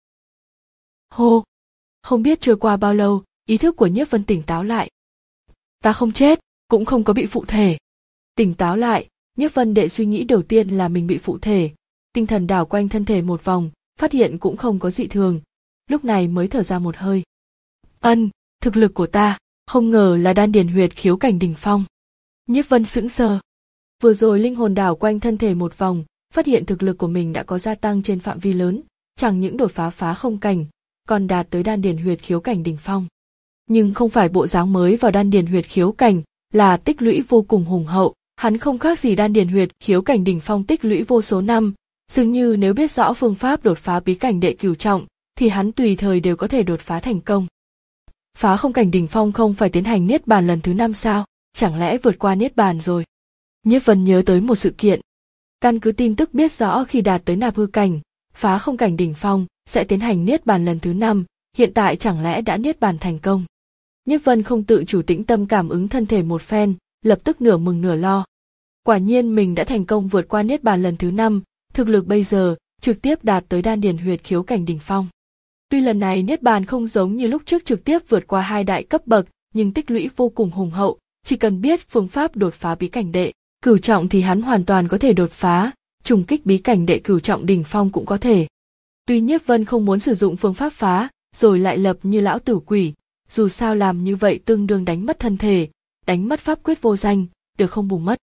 Hô! Không biết trôi qua bao lâu, ý thức của Nhiếp Vân tỉnh táo lại. Ta không chết, cũng không có bị phụ thể. Tỉnh táo lại, Nhiếp Vân đệ suy nghĩ đầu tiên là mình bị phụ thể. Tinh thần đảo quanh thân thể một vòng, phát hiện cũng không có dị thường. Lúc này mới thở ra một hơi. Ân, thực lực của ta, không ngờ là đan điền huyệt khiếu cảnh đỉnh phong. Nhiếp Vân sững sờ. Vừa rồi linh hồn đảo quanh thân thể một vòng, phát hiện thực lực của mình đã có gia tăng trên phạm vi lớn, chẳng những đột phá phá không cảnh, còn đạt tới đan điền huyệt khiếu cảnh đỉnh phong. Nhưng không phải bộ dáng mới vào đan điền huyệt khiếu cảnh, là tích lũy vô cùng hùng hậu, hắn không khác gì đan điền huyệt khiếu cảnh đỉnh phong tích lũy vô số năm, dường như nếu biết rõ phương pháp đột phá bí cảnh đệ cửu trọng, thì hắn tùy thời đều có thể đột phá thành công. Phá không cảnh đỉnh phong không phải tiến hành niết bàn lần thứ năm sao, chẳng lẽ vượt qua niết bàn rồi? Nhiếp Vân nhớ tới một sự kiện. Căn cứ tin tức biết rõ khi đạt tới nạp hư cảnh, phá không cảnh đỉnh phong sẽ tiến hành niết bàn lần thứ năm, hiện tại chẳng lẽ đã niết bàn thành công? Nhiếp Vân không tự chủ tĩnh tâm cảm ứng thân thể một phen, lập tức nửa mừng nửa lo. Quả nhiên mình đã thành công vượt qua niết bàn lần thứ năm, thực lực bây giờ trực tiếp đạt tới đan điền huyệt khiếu cảnh đỉnh phong. Tuy lần này niết bàn không giống như lúc trước trực tiếp vượt qua hai đại cấp bậc, nhưng tích lũy vô cùng hùng hậu, chỉ cần biết phương pháp đột phá bí cảnh đệ cửu trọng thì hắn hoàn toàn có thể đột phá, trùng kích bí cảnh đệ cửu trọng đỉnh phong cũng có thể. Tuy Nhiếp Vân không muốn sử dụng phương pháp phá, rồi lại lập như lão tử quỷ, dù sao làm như vậy tương đương đánh mất thân thể, đánh mất pháp quyết vô danh, được không bù mất.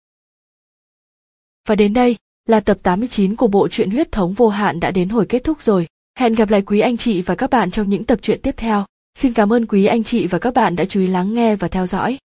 Và đến đây là tập tám mươi chín của bộ truyện Huyết Thống Vô Hạn đã đến hồi kết thúc rồi. Hẹn gặp lại quý anh chị và các bạn trong những tập truyện tiếp theo. Xin cảm ơn quý anh chị và các bạn đã chú ý lắng nghe và theo dõi.